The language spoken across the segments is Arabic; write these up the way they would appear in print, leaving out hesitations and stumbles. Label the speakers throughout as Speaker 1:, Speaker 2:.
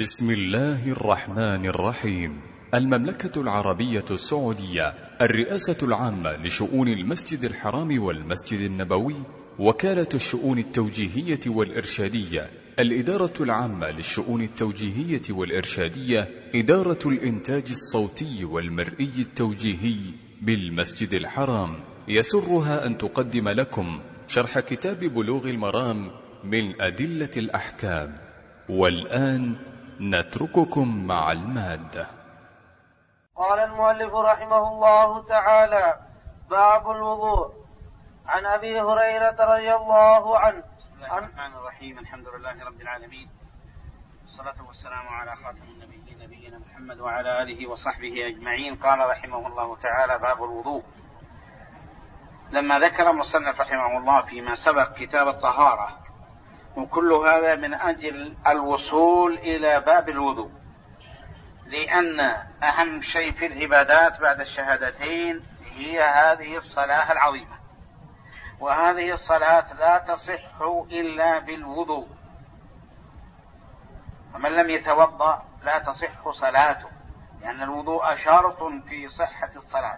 Speaker 1: بسم الله الرحمن الرحيم. المملكة العربية السعودية، الرئاسة العامة لشؤون المسجد الحرام والمسجد النبوي، وكالة الشؤون التوجيهية والإرشادية، الإدارة العامة للشؤون التوجيهية والإرشادية، إدارة الإنتاج الصوتي والمرئي التوجيهي بالمسجد الحرام، يسرها أن تقدم لكم شرح كتاب بلوغ المرام من أدلة الأحكام. والآن نترككم مع المادة.
Speaker 2: قال المؤلف رحمه الله تعالى: باب الوضوء. عن أبي هريرة رضي الله عنه.
Speaker 3: بسم الله الرحمن الرحيم. الحمد لله رب العالمين، والصلاة والسلام على خاتم النبيين نبينا محمد وعلى آله وصحبه أجمعين. قال رحمه الله تعالى: باب الوضوء. لما ذكر المصنف رحمه الله فيما سبق كتاب الطهارة، وكل هذا من أجل الوصول إلى باب الوضوء، لأن أهم شيء في العبادات بعد الشهادتين هي هذه الصلاة العظيمة، وهذه الصلاة لا تصح إلا بالوضوء، ومن لم يتوضأ لا تصح صلاته، لأن الوضوء شرط في صحة الصلاة.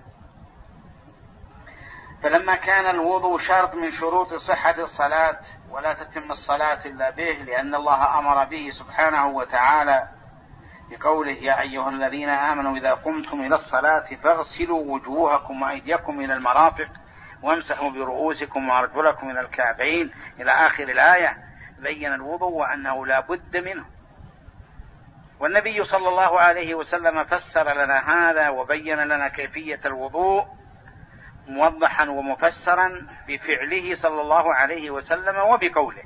Speaker 3: فلما كان الوضوء شرط من شروط صحة الصلاة، ولا تتم الصلاة إلا به، لأن الله أمر به سبحانه وتعالى بقوله: يا أيها الذين آمنوا إذا قمتم إلى الصلاة فاغسلوا وجوهكم وأيديكم إلى المرافق وامسحوا برؤوسكم وأرجلكم إلى الكعبين إلى آخر الآية. بين الوضوء وأنه لا بد منه، والنبي صلى الله عليه وسلم فسر لنا هذا وبين لنا كيفية الوضوء موضحا ومفسرا بفعله صلى الله عليه وسلم وبقوله.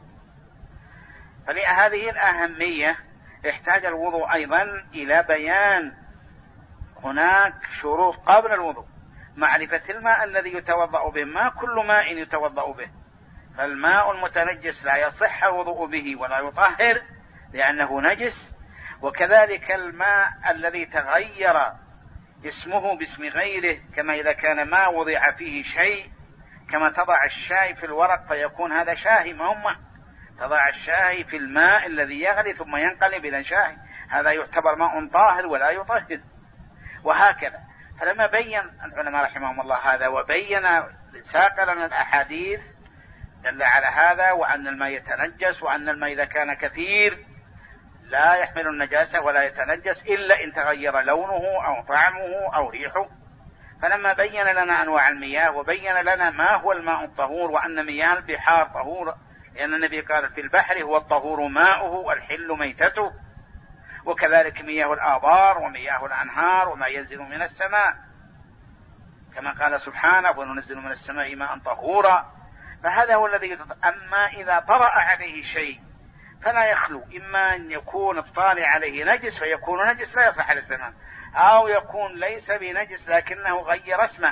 Speaker 3: فلهذه الأهمية احتاج الوضوء أيضا إلى بيان هناك شروط قبل الوضوء: معرفة الماء الذي يتوضأ به، ما كل ماء يتوضأ به، فالماء المتنجس لا يصح الوضوء به ولا يطهر لأنه نجس، وكذلك الماء الذي تغير اسمه باسم غيره، كما إذا كان ما وضع فيه شيء، كما تضع الشاي في الورق فيكون هذا شاهي، ما هم تضع الشاي في الماء الذي يغلي ثم ينقلب إلى شاهي، هذا يعتبر ماء طاهر ولا يطهر، وهكذا. فلما بين العلماء رحمهم الله هذا وبين ساق لنا الأحاديث دل على هذا، وأن الماء يتنجس، وأن الماء إذا كان كثير لا يحمل النجاسة ولا يتنجس إلا إن تغير لونه أو طعمه أو ريحه. فلما بين لنا أنواع المياه وبين لنا ما هو الماء الطهور، وأن مياه البحار طهور، لأن النبي قال: في البحر هو الطهور ماؤه والحل ميتته، وكذلك مياه الآبار ومياه الأنهار وما ينزل من السماء، كما قال سبحانه: وننزل من السماء ماء طهورا. فهذا هو الذي أما إذا طرأ عليه شيء فلا يخلو، إما أن يكون الطالع عليه نجس فيكون نجس لا يصح الاستعمال، أو يكون ليس بنجس لكنه غير اسمه،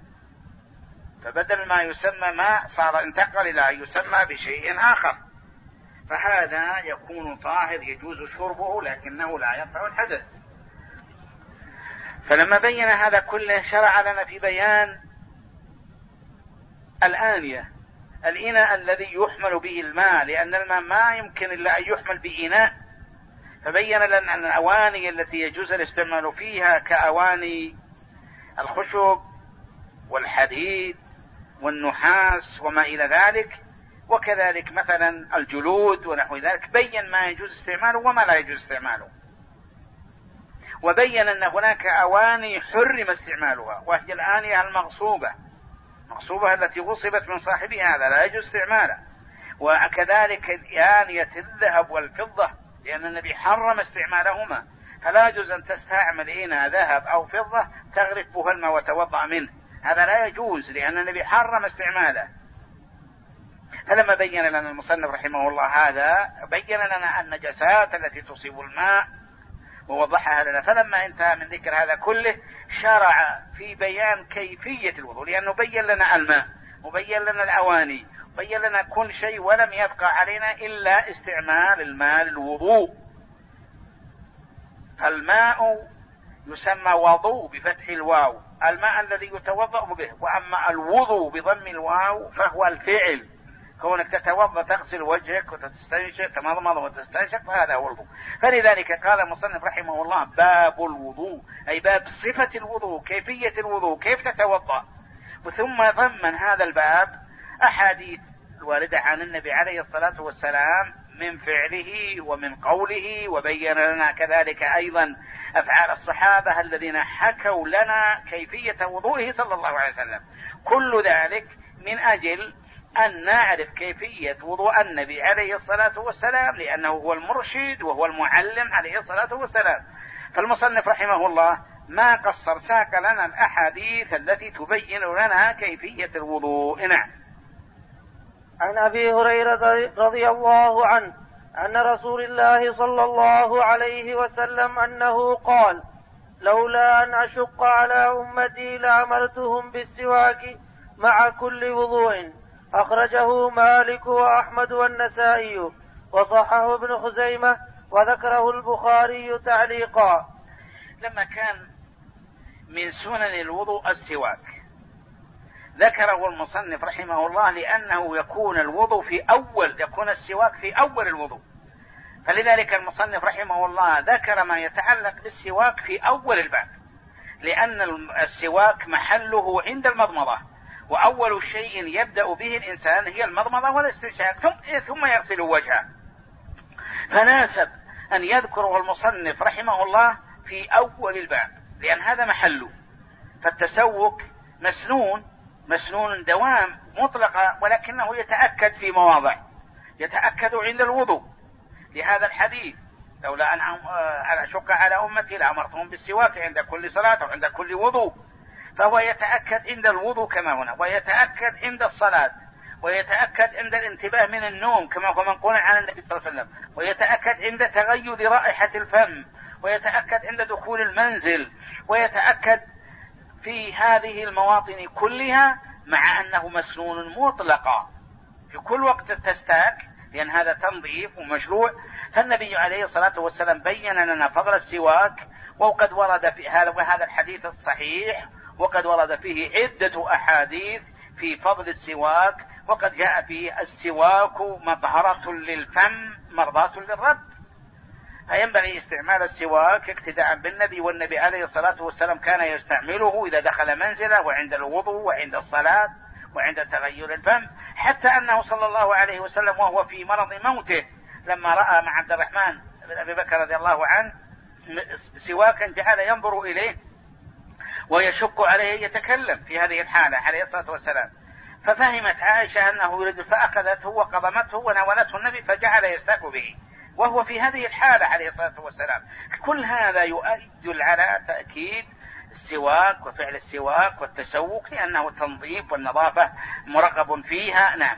Speaker 3: فبدل ما يسمى ماء صار انتقل إلى أن يسمى بشيء آخر، فهذا يكون طاهر يجوز شربه لكنه لا يرفع الحدث. فلما بين هذا كله شرع لنا في بيان الآنية، الإناء الذي يحمل به الماء، لأن الماء ما يمكن إلا أن يحمل بإناء. فبين لنا أن الأواني التي يجوز الاستعمال فيها كأواني الخشب والحديد والنحاس وما إلى ذلك، وكذلك مثلا الجلود ونحو ذلك، بين ما يجوز استعماله وما لا يجوز استعماله، وبين أن هناك أواني حرم استعمالها، وهي الآنية المغصوبة التي غصبت من صاحبها، هذا لا يجوز استعماله. وكذلك آنية الذهب والفضة، لأن النبي حرم استعمالهما، فلا يجوز أن تستعمل إناء ذهب أو فضة تغرف بها الماء وتوضأ منه، هذا لا يجوز لأن النبي حرم استعماله. فلما بين لنا المصنف رحمه الله هذا، بين لنا النجاسات التي تصيب الماء ووضحها لنا. فلما انتهى من ذكر هذا كله شرع في بيان كيفية الوضوء، لأنه بين لنا الماء وبين لنا الأواني وبين لنا كل شيء، ولم يبقى علينا إلا استعمال الماء للوضوء. فالماء يسمى وضوء بفتح الواو، الماء الذي يتوضأ به، وأما الوضوء بضم الواو فهو الفعل، كونك تتوضأ تغسل وجهك وتستنشق تمضمض وتستنشق فهذا هو الوضوء. فلذلك قال المصنف رحمه الله باب الوضوء، أي باب صفة الوضوء، كيفية الوضوء، كيف تتوضأ. وثم ضمن هذا الباب أحاديث الواردة عن النبي عليه الصلاة والسلام من فعله ومن قوله، وبين لنا كذلك أيضا أفعال الصحابة الذين حكوا لنا كيفية وضوئه صلى الله عليه وسلم. كل ذلك من أجل أن نعرف كيفية وضوء النبي عليه الصلاة والسلام، لأنه هو المرشد وهو المعلم عليه الصلاة والسلام. فالمصنف رحمه الله ما قصر، ساق لنا الأحاديث التي تبين لنا كيفية الوضوء. نعم.
Speaker 2: عن أبي هريرة رضي الله عنه أن رسول الله صلى الله عليه وسلم أنه قال: لولا أن أشق على أمتي لأمرتهم بالسواك مع كل وضوء. أخرجه مالك وأحمد والنسائي وصححه ابن خزيمة وذكره البخاري تعليقا.
Speaker 3: لما كان من سنن الوضوء السواك ذكره المصنف رحمه الله لأنه يكون السواك في أول الوضوء، فلذلك المصنف رحمه الله ذكر ما يتعلق بالسواك في أول الباب، لأن السواك محله عند المضمضة، وأول شيء يبدأ به الإنسان هي المضمضة والاستنشاق ثم يغسل وجهه، فناسب أن يذكره المصنف رحمه الله في أول الباب لأن هذا محله. فالتسوك مسنون دوام مطلقة، ولكنه يتأكد في مواضع، يتأكد عند الوضوء، لهذا الحديث: لولا أن أشق على أمتي لأمرتهم بالسواك عند كل صلاة وعند كل وضوء. فهو يتأكد عند الوضوء كما هنا، ويتأكد عند الصلاة، ويتأكد عند الانتباه من النوم كما هو منقول عن النبي صلى الله عليه وسلم، ويتأكد عند تغير رائحة الفم، ويتأكد عند دخول المنزل، ويتأكد في هذه المواطن كلها، مع أنه مسنون مطلقا في كل وقت تستاك، لأن هذا تنظيف ومشروع. فالنبي عليه الصلاة والسلام بين لنا فضل السواك، وقد ورد في هذا الحديث الصحيح، وقد ورد فيه عدة أحاديث في فضل السواك، وقد جاء فيه السواك مطهرة للفم مرضاة للرب. فينبغي استعمال السواك اقتداء بالنبي، والنبي عليه الصلاة والسلام كان يستعمله إذا دخل منزله وعند الوضوء وعند الصلاة وعند تغير الفم، حتى أنه صلى الله عليه وسلم وهو في مرض موته لما رأى مع عبد الرحمن بن أبي بكر رضي الله عنه سواكا جعل ينظر إليه ويشك عليه يتكلم في هذه الحالة عليه الصلاة والسلام، ففهمت عائشة أنه يريد، فأخذته وقضمته وناولته النبي فجعل يستاك به وهو في هذه الحالة عليه الصلاة والسلام. كل هذا يؤدي على تأكيد السواك وفعل السواك والتسوق، لأنه تنظيف والنظافة مرغب فيها. نعم.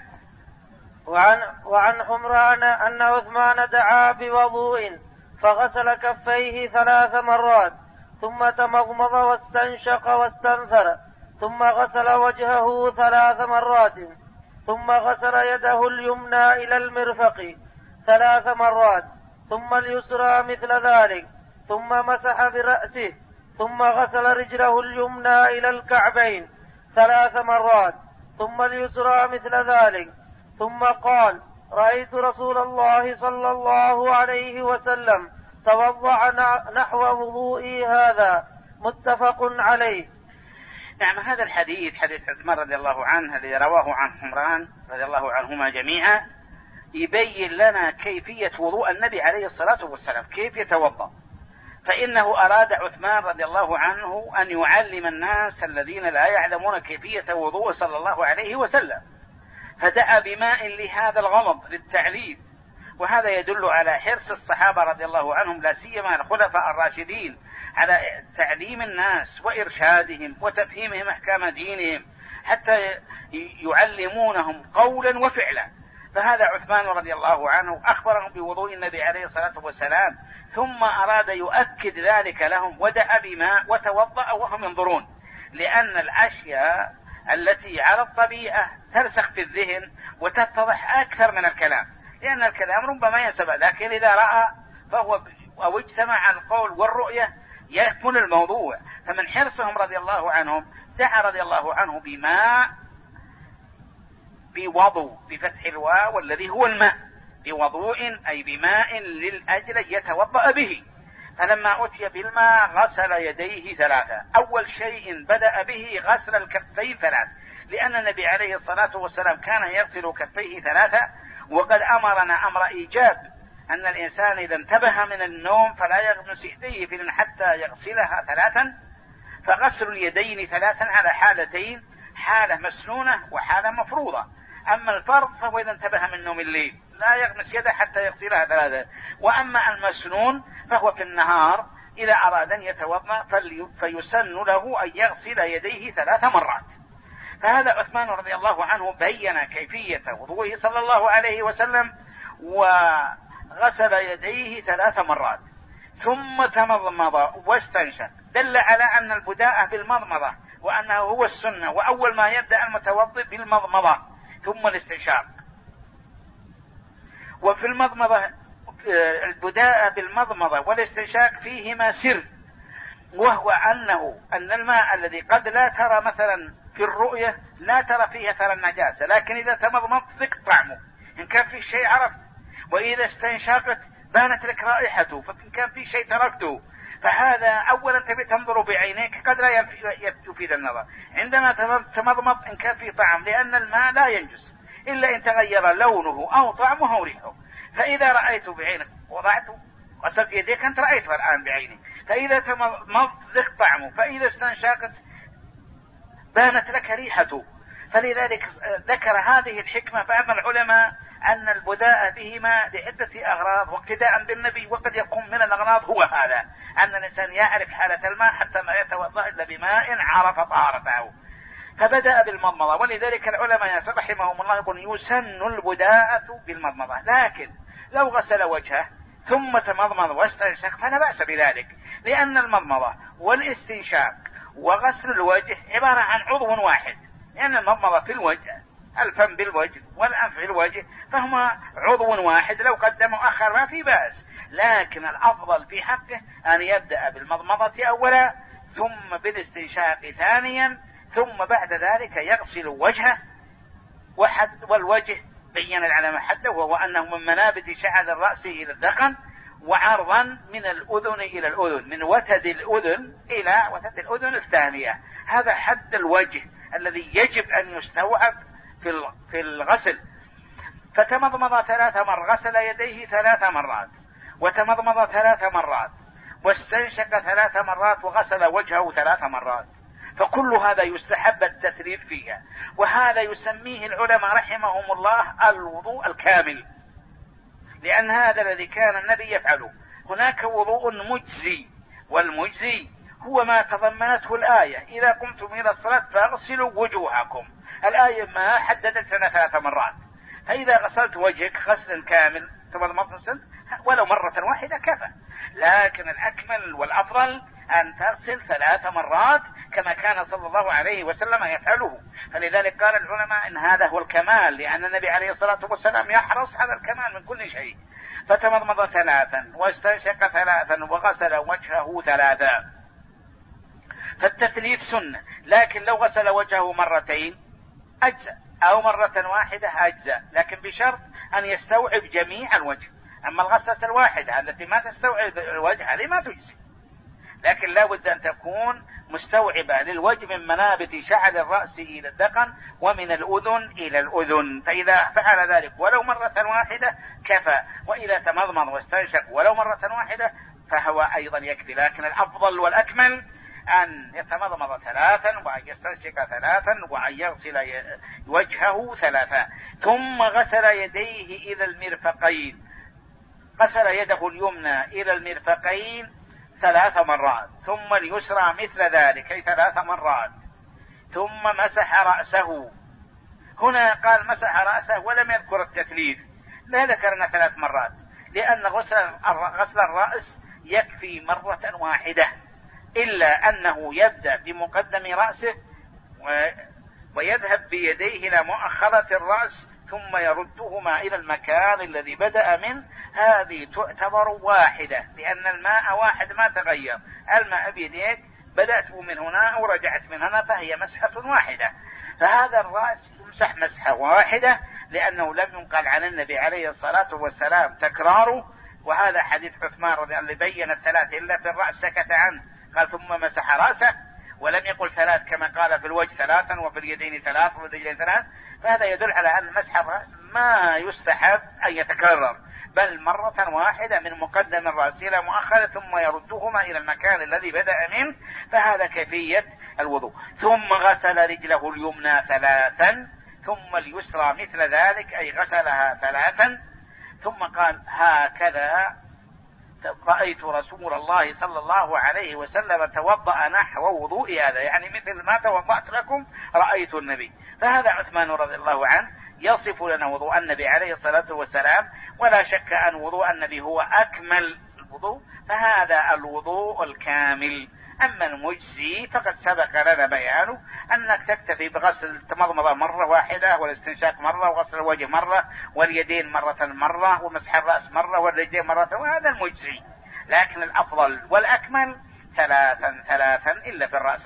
Speaker 2: وعن حمران أن عثمان دعا بوضوء فغسل كفيه 3 مرات، ثم تمضمض واستنشق واستنثر، ثم غسل وجهه 3 مرات، ثم غسل يده اليمنى إلى المرفق 3 مرات، ثم اليسرى مثل ذلك، ثم مسح برأسه، ثم غسل رجله اليمنى إلى الكعبين 3 مرات، ثم اليسرى مثل ذلك، ثم قال: رأيت رسول الله صلى الله عليه وسلم توضأ نحو وضوئي هذا. متفق عليه.
Speaker 3: نعم. هذا الحديث حديث عثمان رضي الله عنه الذي رواه عن حمران رضي الله عنهما جميعا يبين لنا كيفية وضوء النبي عليه الصلاة والسلام، كيف يتوضأ. فإنه أراد عثمان رضي الله عنه أن يعلم الناس الذين لا يعلمون كيفية وضوء صلى الله عليه وسلم، فدعا بماء لهذا الغرض للتعليم. وهذا يدل على حرص الصحابة رضي الله عنهم، لا سيما الخلفاء الراشدين، على تعليم الناس وإرشادهم وتفهيمهم أحكام دينهم، حتى يعلمونهم قولا وفعلا. فهذا عثمان رضي الله عنه أخبرهم بوضوء النبي عليه الصلاة والسلام، ثم أراد يؤكد ذلك لهم، ودعا بماء وتوضأ وهم ينظرون، لأن الأشياء التي على الطبيعة ترسخ في الذهن وتتضح أكثر من الكلام، لأن الكلام ربما ينسب، لكن إذا رأى فهو أو اجتمع القول والرؤية يكمل الموضوع. فمن حرصهم رضي الله عنهم دعا رضي الله عنه بماء بوضوء بفتح الواو والذي هو الماء، بوضوء أي بماء للأجل يتوضأ به. فلما أتي بالماء غسل يديه ثلاثة. أول شيء بدأ به غسل الكفين ثلاث، لأن النبي عليه الصلاة والسلام كان يغسل كفيه ثلاثة، وقد أمرنا أمر إيجاب أن الإنسان إذا انتبه من النوم فلا يغمس يديه حتى يغسلها ثلاثا. فغسل اليدين ثلاثا على حالتين، حالة مسنونة وحالة مفروضة. أما الفرض فهو إذا انتبه من نوم الليل لا يغمس يده حتى يغسلها ثلاثا، وأما المسنون فهو في النهار إذا أراد أن يتوضأ فيسن له أن يغسل يديه 3 مرات. فهذا عثمان رضي الله عنه بين كيفية وضوءه صلى الله عليه وسلم، وغسل يديه 3 مرات ثم تمضمض واستنشق، دل على أن البداءة بالمضمضة وأنه هو السنة، وأول ما يبدأ المتوضئ بالمضمضة ثم الاستنشاق. وفي المضمضة البداءة بالمضمضة والاستنشاق فيهما سر، وهو أن الماء الذي قد لا ترى مثلا في الرؤية لا ترى فيه أثر النجاسة، لكن إذا تمضمضت ثق طعمه، إن كان في شيء عرفت، وإذا استنشقت بانت لك رائحته، فإن كان في شيء تركته. فهذا أولا تبي تنظر بعينيك قد لا يفيد النظر، عندما تمضمض إن كان في طعم، لأن الماء لا ينجس إلا إن تغير لونه أو طعمه أو ريحه. فإذا رأيته بعينك وضعته غسلت يديك أنت رأيتها الآن بعينك، فإذا تمضمضت ذق طعمه، فإذا استنشقت بانت لك ريحته. فلذلك ذكر هذه الحكمة. فهم العلماء أن البداء بهما لعدة أغراض واقتداء بالنبي، وقد يكون من الأغراض هو هذا، أن الإنسان يعرف حالة الماء حتى ما يتوضأ إلا بماء عرف طهارته. فبدأ بالمضمضة، ولذلك العلماء رحمهم الله يقول يسن البداءة بالمضمضة. لكن لو غسل وجهه ثم تمضمض واستنشق فلا بأس بذلك، لأن المضمضة والاستنشاق وغسل الوجه عبارة عن عضو واحد، لأن المضمضة في الوجه، الفم بالوجه والأنف في الوجه، فهما عضو واحد، لو قدم وأخر ما في بأس. لكن الأفضل في حقه أن يبدأ بالمضمضة أولا ثم بالاستنشاق ثانيا، ثم بعد ذلك يغسل وجهه. والوجه بين العلماء حده، وهو أنه من منابت شعر الرأس إلى الذقن، وعرضا من الأذن إلى الأذن، من وتد الأذن إلى وتد الأذن الثانية. هذا حد الوجه الذي يجب أن يستوعب في الغسل. فتمضمض 3 مرات، غسل يديه 3 مرات، وتمضمض 3 مرات، واستنشق 3 مرات، وغسل وجهه 3 مرات. فكل هذا يستحب التثليث فيها، وهذا يسميه العلماء رحمهم الله الوضوء الكامل، لأن هذا الذي كان النبي يفعله. هناك وضوء مجزي، والمجزي هو ما تضمنته الآية: إذا قمتم إلى الصلاة فاغسلوا وجوهكم. الآية ما حددت لنا 3 مرات، فإذا غسلت وجهك غسلا كامل ولو مرة واحدة كفى. لكن الأكمل والأفضل أن تغسل 3 مرات كما كان صلى الله عليه وسلم يفعله. فلذلك قال العلماء إن هذا هو الكمال، لأن النبي عليه الصلاة والسلام يحرص على الكمال من كل شيء. فتمضمض 3 واستنشق 3 وغسل وجهه 3. فالتثليث سنة، لكن لو غسل وجهه مرتين أجزأ، أو مرة واحدة أجزأ، لكن بشرط أن يستوعب جميع الوجه. أما الغسلة الواحدة التي ما تستوعب الوجه هذه ما تجزي، لكن لا بد أن تكون مستوعبة للوجه من منابت شعر الرأس إلى الذقن، ومن الأذن إلى الأذن. فإذا فعل ذلك ولو مرة واحدة كفى، وإذا تمضمض واستنشق ولو مرة واحدة فهو أيضا يكفي. لكن الأفضل والأكمل أن يتمضمض 3 وأن يستنشق 3 وأن يغسل وجهه 3، ثم غسل يديه إلى المرفقين. غسل يده اليمنى إلى المرفقين 3 مرات، ثم اليسرى مثل ذلك أي 3 مرات، ثم مسح رأسه. هنا قال مسح رأسه ولم يذكر التثليث، لا ذكرنا 3 مرات، لأن غسل الرأس يكفي مرة واحدة، إلا أنه يبدأ بمقدم رأسه ويذهب بيديه إلى مؤخرة الرأس، ثم يردهما إلى المكان الذي بدأ منه. هذه تعتبر واحدة، لأن الماء واحد ما تغير، الماء بيديك بدأت من هنا ورجعت من هنا فهي مسحة واحدة. فهذا الرأس يمسح مسحة واحدة لأنه لم ينقل عن النبي عليه الصلاة والسلام تكراره. وهذا حديث عثمان رضي الله عنه بين الثلاث إلا في الرأس سكت عنه، قال ثم مسح رأسه، ولم يقل ثلاث كما قال في الوجه ثلاثا وفي اليدين ثلاث وفي الرجلين ثلاث. فهذا يدل على أن المسح ما يستحب أن يتكرر، بل مرة واحدة من مقدم الرأس إلى مؤخر ثم يردهما إلى المكان الذي بدأ منه. فهذا كيفية الوضوء. ثم غسل رجله اليمنى ثلاثا ثم اليسرى مثل ذلك، أي غسلها ثلاثا. ثم قال هكذا رأيت رسول الله صلى الله عليه وسلم توضأ نحو وضوء هذا، يعني مثل ما توضأت لكم رأيت النبي. فهذا عثمان رضي الله عنه يصف لنا وضوء النبي عليه الصلاة والسلام، ولا شك أن وضوء النبي هو أكمل الوضوء، فهذا الوضوء الكامل. أما المجزي فقد سبق لنا بيانه، أنك تكتفي بغسل التمضمضة مرة واحدة، والاستنشاق مرة، وغسل الوجه مرة، واليدين مرة، ومسح الرأس مرة، والرجلين مرة، وهذا المجزي. لكن الأفضل والأكمل ثلاثا إلا في الرأس.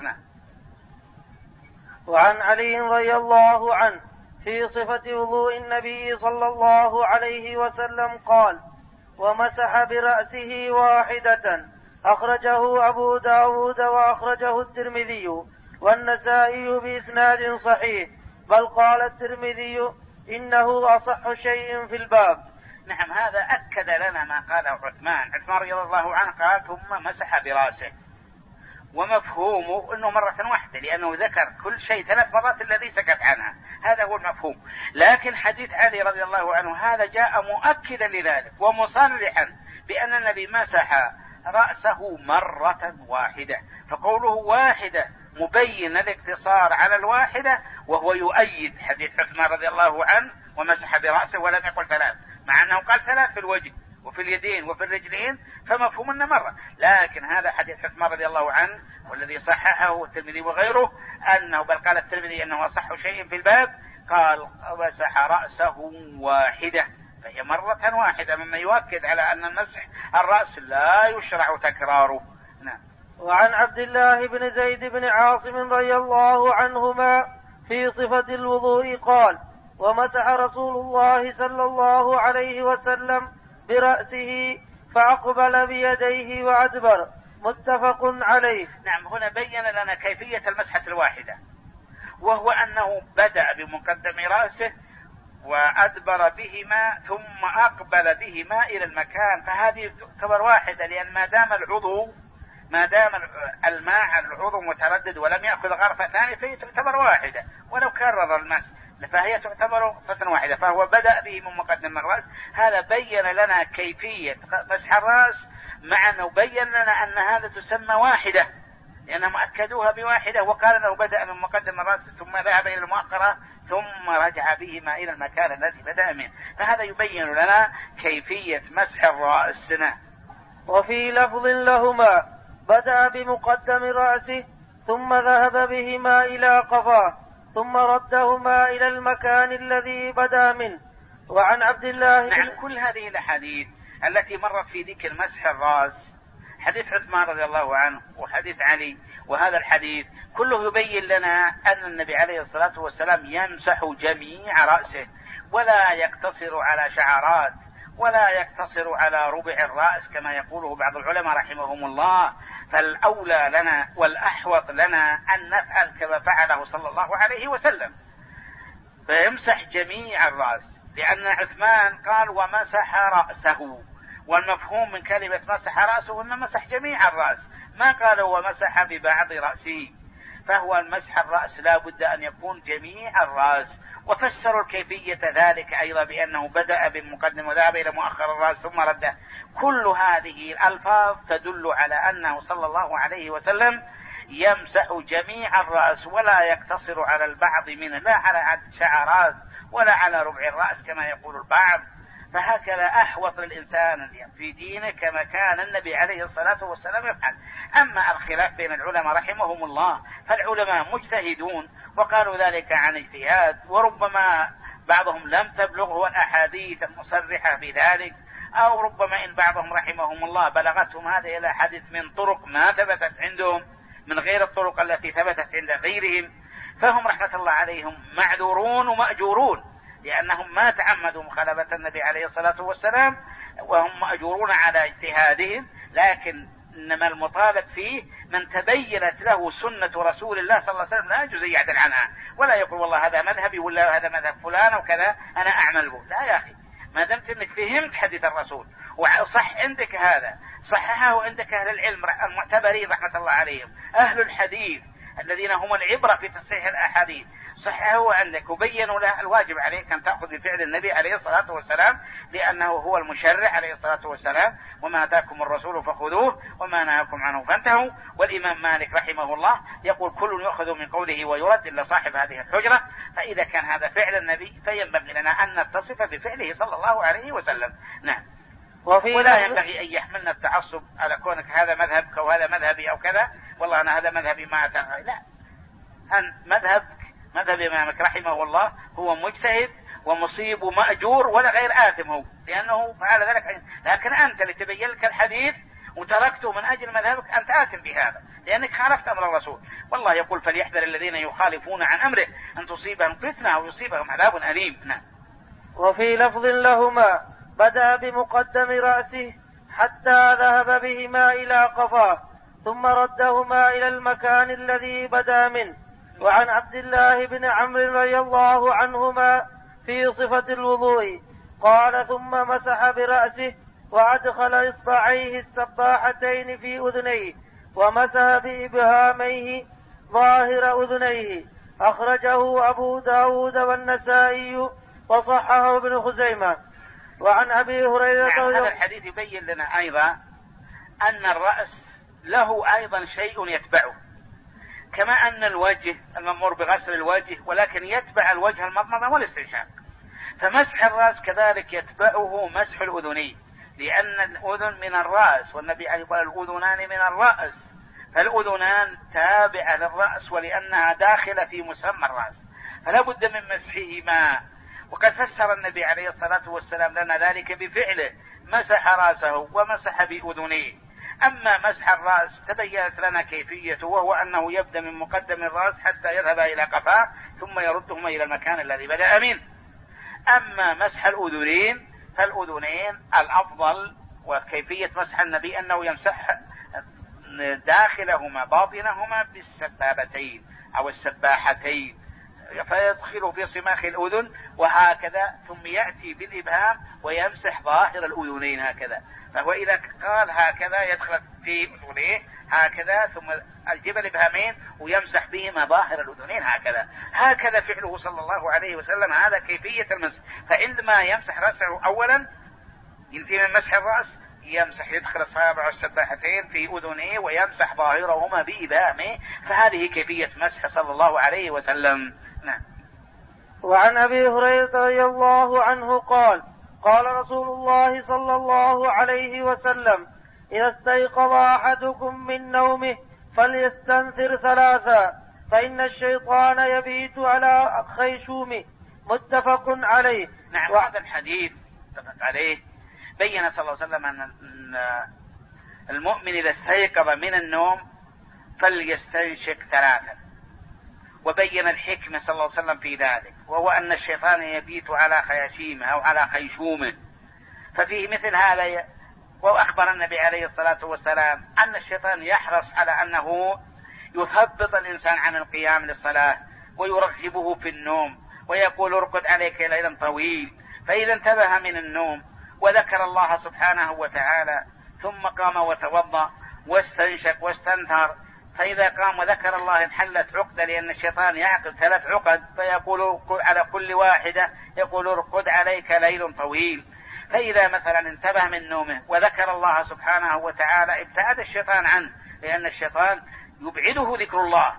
Speaker 2: وعن علي رضي الله عنه في صفة وضوء النبي صلى الله عليه وسلم قال: ومسح برأسه واحدة، أخرجه أبو داود وأخرجه الترمذي والنسائي بإسناد صحيح، بل قال الترمذي إنه أصح شيء في الباب.
Speaker 3: نعم، هذا أكد لنا ما قاله عثمان رضي الله عنه، قال ثم مسح برأسه، ومفهومه أنه مرة واحدة، لأنه ذكر كل شيء 3 مرات الذي سكت عنها، هذا هو المفهوم. لكن حديث علي رضي الله عنه هذا جاء مؤكدا لذلك ومصرحا بأن النبي مسح رأسه مرة واحدة، فقوله واحدة مبين الاقتصار على الواحدة، وهو يؤيد حديث عثمان رضي الله عنه ومسح برأسه ولم يقل 3، مع أنه قال 3 في الوجه وفي اليدين وفي الرجلين، فمفهوم أنه مرة. لكن هذا حديث عثمان رضي الله عنه والذي صححه الترمذي وغيره، أنه بل قال الترمذي أنه أصح شيء في الباب، قال مسح رأسه واحدة، فهي مرة واحدة، مما يؤكد على أن المسح الرأس لا يشرع تكراره. نعم.
Speaker 2: وعن عبد الله بن زيد بن عاصم رضي الله عنهما في صفة الوضوء قال: ومسح رسول الله صلى الله عليه وسلم برأسه فأقبل بيديه وأدبر، متفق عليه.
Speaker 3: نعم، هنا بين لنا كيفية المسحة الواحدة، وهو أنه بدأ بمقدم رأسه وأدبر بهما ثم أقبل بهما إلى المكان، فهذه تعتبر واحدة، لأن ما دام الماء على العضو متردد ولم يأخذ غرفة ثانية فهي تعتبر واحدة، ولو كرر المسح فهي تعتبر غرفة واحدة. فهو بدأ به من مقدم الرأس، هذا بين لنا كيفية مسح الرأس، مع أنه بين لنا أن هذا تسمى واحدة، لأنهم أكدوها بواحدة، وقال أنه بدأ من مقدم الرأس ثم ذهب إلى المؤخرة ثم رجع بهما إلى المكان الذي بدأ منه، فهذا يبين لنا كيفية مسح الرأس.
Speaker 2: وفي لفظ لهما: بدأ بمقدم رأسه ثم ذهب بهما إلى قفاه ثم ردهما إلى المكان الذي بدأ منه. وعن عبد الله
Speaker 3: نعم، كل هذه الأحاديث التي مرت في ذكر مسح الرأس، حديث عثمان رضي الله عنه وحديث علي، وهذا الحديث كله يبين لنا أن النبي عليه الصلاة والسلام يمسح جميع رأسه، ولا يقتصر على شعرات، ولا يقتصر على ربع الرأس كما يقوله بعض العلماء رحمهم الله. فالأولى لنا والأحوط لنا أن نفعل كما فعله صلى الله عليه وسلم، فيمسح جميع الرأس، لأن عثمان قال ومسح رأسه، والمفهوم من كلمة مسح رأسه أنه مسح جميع الرأس، ما قال ومسح ببعض رأسه، فهو المسح الرأس لا بد أن يكون جميع الرأس. وفسروا الكيفية ذلك أيضا بأنه بدأ بالمقدم وذهب إلى مؤخر الرأس ثم رده. كل هذه الألفاظ تدل على أنه صلى الله عليه وسلم يمسح جميع الرأس، ولا يقتصر على البعض منه، لا على عدد شعرات ولا على ربع الرأس كما يقول البعض. فهكذا أحوط للإنسان في دينه كما كان النبي عليه الصلاة والسلام يفعل. أما الخلاف بين العلماء رحمهم الله، فالعلماء مجتهدون وقالوا ذلك عن اجتهاد، وربما بعضهم لم تبلغه الأحاديث المصرحة بذلك، أو ربما إن بعضهم رحمهم الله بلغتهم هذه الأحاديث من طرق ما ثبتت عندهم من غير الطرق التي ثبتت عند غيرهم، فهم رحمة الله عليهم معذورون ومأجورون، لأنهم ما تعمدوا مخالفة النبي عليه الصلاة والسلام، وهم مأجورون على اجتهادهم. لكن إنما المطالب فيه من تبينت له سنة رسول الله صلى الله عليه وسلم لا يجوز يعدل عنها، ولا يقول والله هذا مذهبي ولا هذا مذهب فلان وكذا أنا أعمل به. لا يا أخي، ما دمت أنك فهمت حديث الرسول وصح عندك هذا، صححه عندك أهل العلم المعتبرين رحمة الله عليهم، أهل الحديث الذين هم العبرة في تصحيح الأحاديث، صححه عندك وبينوا له، الواجب عليك أن تأخذ بفعل النبي عليه الصلاة والسلام، لأنه هو المشرع عليه الصلاة والسلام. وما أتاكم الرسول فخذوه وما نهاكم عنه فانتهوا. والإمام مالك رحمه الله يقول كل يأخذ من قوله ويرد إلا صاحب هذه الحجرة. فإذا كان هذا فعل النبي فينبغي لنا أن نتصف بفعله صلى الله عليه وسلم. نعم. ولا ينبغي أن يحملنا التعصب على كونك هذا مذهبك وهذا مذهبي أو كذا، والله أنا هذا مذهبي ما أتنغي. لا، أن مذهب إمامك رحمه الله هو مجتهد ومصيب ومأجور ولا غير آثم هو، لأنه فعل ذلك. لكن أنت لتبين لك الحديث وتركته من أجل مذهبك أنت آثم بهذا، لأنك خالفت أمر الرسول. والله يقول فليحذر الذين يخالفون عن أمره أن تصيبهم فتنة أو يصيبهم عذاب أليم. نعم.
Speaker 2: وفي لفظ لهما بدأ بمقدم رأسه حتى ذهب بهما إلى قفاه ثم ردهما إلى المكان الذي بدأ منه. وعن عبد الله بن عمرو رضي الله عنهما في صفة الوضوء قال ثم مسح برأسه وأدخل إصبعيه السباحتين في أذنيه ومسح بإبهاميه ظاهر أذنيه. أخرجه أبو داود والنسائي وصححه ابن خزيمة. وعن أبي هريرة
Speaker 3: هذا الحديث يبين لنا أيضا أن الرأس له أيضا شيء يتبعه، كما أن الوجه المأمور بغسل الوجه ولكن يتبع الوجه المضمضة والاستنشاق، فمسح الرأس كذلك يتبعه مسح الأذنين، لأن الأذن من الرأس، والنبي قال الأذنان من الرأس، فالأذنان تابعة للرأس ولأنها داخلة في مسمى الرأس، فلا بد من مسحهما. وقد فسر النبي عليه الصلاة والسلام لنا ذلك بفعله، مسح رأسه ومسح بأذنيه. أما مسح الرأس تبينت لنا كيفيته، وهو أنه يبدأ من مقدم الرأس حتى يذهب إلى قفاه ثم يردهما إلى المكان الذي بدأ منه. أما مسح الأذنين فالأذنين الأفضل، وكيفية مسح النبي أنه يمسح داخلهما باطنهما بالسبابتين أو السباحتين، فيدخل في صماخ الأذن وهكذا، ثم يأتي بالإبهام ويمسح ظاهر الأذنين هكذا. فهو إذا قال هكذا يدخل في أذنيه هكذا، ثم الجبل الإبهامين ويمسح بهما ظاهر الأذنين هكذا فعله صلى الله عليه وسلم. هذا كيفية المسح. فعندما يمسح رأسه أولا ينتهي من مسح الرأس، يدخل الصابع السباحتين في أذنيه ويمسح ظاهرهما بإبهامه، فهذه كيفية مسح صلى الله عليه وسلم. نعم.
Speaker 2: وعن أبي هريرة رضي الله عنه قال قال رسول الله صلى الله عليه وسلم إذا استيقظ أحدكم من نومه فليستنثر ثلاثا فإن الشيطان يبيت على خيشومه. متفق عليه.
Speaker 3: نعم. هذا الحديث متفق عليه بين صلى الله عليه وسلم أن المؤمن إذا استيقظ من النوم فليستنشق ثلاثا، وبين الحكمة صلى الله عليه وسلم في ذلك، وهو أن الشيطان يبيت على خياشيمه أو على خيشومه. ففيه مثل هذا، وأخبر النبي عليه الصلاة والسلام أن الشيطان يحرص على أنه يثبط الإنسان عن القيام للصلاة ويرغبه في النوم ويقول ارقد عليك ليلا طويل. فإذا انتبه من النوم وذكر الله سبحانه وتعالى ثم قام وتوضأ واستنشق واستنثر، فإذا قام وذكر الله انحلت عقدة، لأن الشيطان يعقد 3 عقد، فيقول على كل واحدة يقول ارقد عليك ليل طويل. فإذا مثلا انتبه من نومه وذكر الله سبحانه وتعالى ابتعد الشيطان عنه، لأن الشيطان يبعده ذكر الله.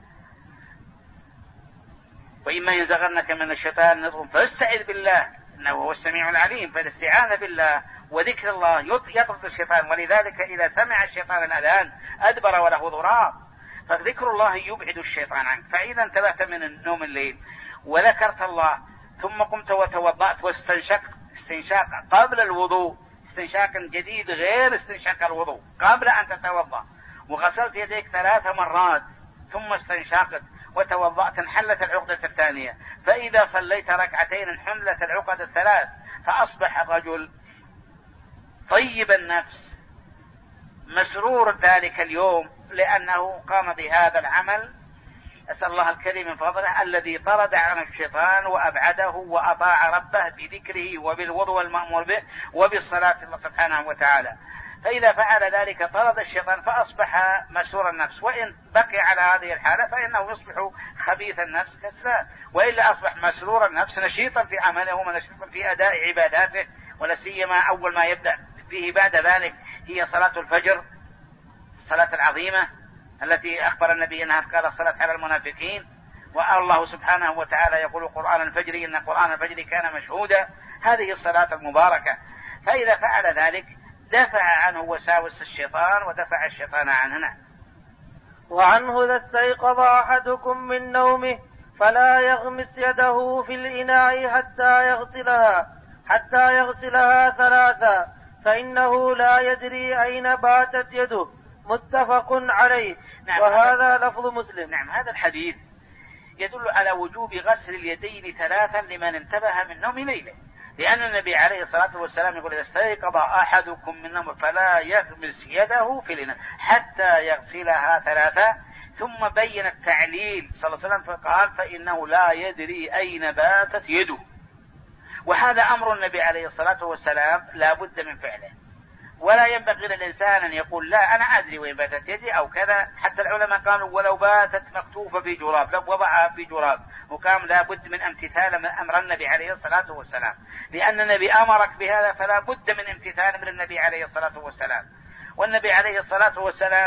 Speaker 3: وإما ينزغنك من الشيطان نزغ فاستعذ بالله إنه هو السميع العليم. فالاستعاذة بالله وذكر الله يطرد الشيطان، ولذلك إذا سمع الشيطان الأذان أدبر وله ضراب، فذكر الله يبعد الشيطان عنك. فإذا انتبهت من النوم الليل وذكرت الله ثم قمت وتوضأت واستنشقت استنشاق قبل الوضوء، استنشاق جديد غير استنشاق الوضوء، قبل أن تتوضأ وغسلت يديك 3 مرات ثم استنشقت وتوضأت انحلت العقدة الثانية، فإذا صليت ركعتين انحلت العقد الثلاث، فأصبح الرجل طيب النفس مسرور ذلك اليوم لأنه قام بهذا العمل، أسأل الله الكريم من فضله الذي طرد عنه الشيطان وأبعده وأطاع ربه بذكره وبالوضوء المأمور به وبالصلاة الله سبحانه وتعالى. فإذا فعل ذلك طرد الشيطان فأصبح مسرور النفس، وإن بقي على هذه الحالة فإنه يصبح خبيث النفس كسلان، وإلا أصبح مسرور النفس نشيطا في عمله ونشيطا في أداء عباداته، ولا سيما أول ما يبدأ فيه بعد ذلك هي صلاة الفجر، الصلاة العظيمة التي أخبر النبي أنها قال الصلاة على المنافقين، والله سبحانه وتعالى يقول قرآن الفجر إن قرآن الفجر كان مشهودا، هذه الصلاة المباركة. فإذا فعل ذلك دفع عنه وساوس الشيطان ودفع الشيطان عنه.
Speaker 2: وعنه إذا استيقظ أحدكم من نومه فلا يغمس يده في الإناء حتى يغسلها 3 فإنه لا يدري أين باتت يده، متفق عليه.
Speaker 3: نعم،
Speaker 2: وهذا لفظ مسلم.
Speaker 3: نعم، هذا الحديث يدل على وجوب غسل اليدين 3 لمن انتبه من نوم ليله، لأن النبي عليه الصلاة والسلام يقول إذا استيقظ أحدكم من نومه فلا يغمس يده في الإناء حتى يغسلها 3، ثم بين التعليل صلى الله عليه وسلم فقال فإنه لا يدري أين باتت يده، وهذا أمر النبي عليه الصلاة والسلام لا بد من فعله، ولا ينبغي للإنسان أن يقول لا أنا أدري وين باتت يدي أو كذا. حتى العلماء قالوا ولو باتت مكتوفة في جراب لو وضعها في جراب، وكان لا بد من امتثال من أمر النبي عليه الصلاة والسلام، لأن النبي أمرك بهذا فلا بد من امتثال من النبي عليه الصلاة والسلام. والنبي عليه الصلاة والسلام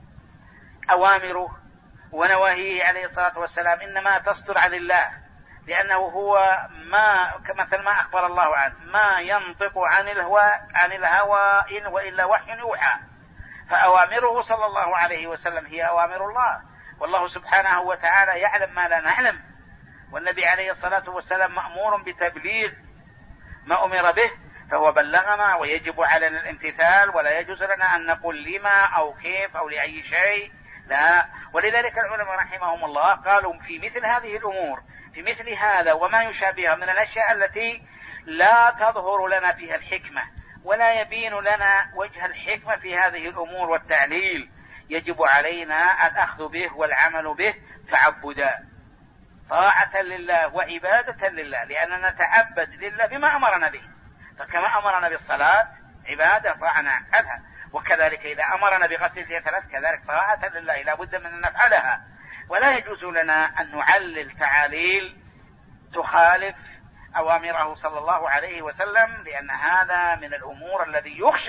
Speaker 3: أوامره ونواهيه عليه الصلاة والسلام إنما تصدر عن الله، لأنه هو مثل ما أخبر الله عنه ما ينطق عن الهوى إن وإلا وحي يوحى، فأوامره صلى الله عليه وسلم هي أوامر الله، والله سبحانه وتعالى يعلم ما لا نعلم، والنبي عليه الصلاة والسلام مأمور بتبليغ ما أمر به، فهو بلغنا ويجب علينا الامتثال، ولا يجوز لنا أن نقول لما أو كيف أو لأي شيء، لا. ولذلك العلماء رحمهم الله قالوا في مثل هذه الأمور، في مثل هذا وما يشابهها من الأشياء التي لا تظهر لنا فيها الحكمة ولا يبين لنا وجه الحكمة في هذه الأمور والتعليل، يجب علينا الأخذ به والعمل به تعبدا طاعة لله وعبادة لله، لأننا نتعبد لله بما أمرنا به، فكما أمرنا بالصلاة عبادة طاعنا نفعلها، وكذلك إذا أمرنا بغسل 3 كذلك طاعة لله لا بد من أن نفعلها. ولا يجوز لنا أن نعلل تعاليل تخالف أوامره صلى الله عليه وسلم، لأن هذا من الأمور الذي يخشى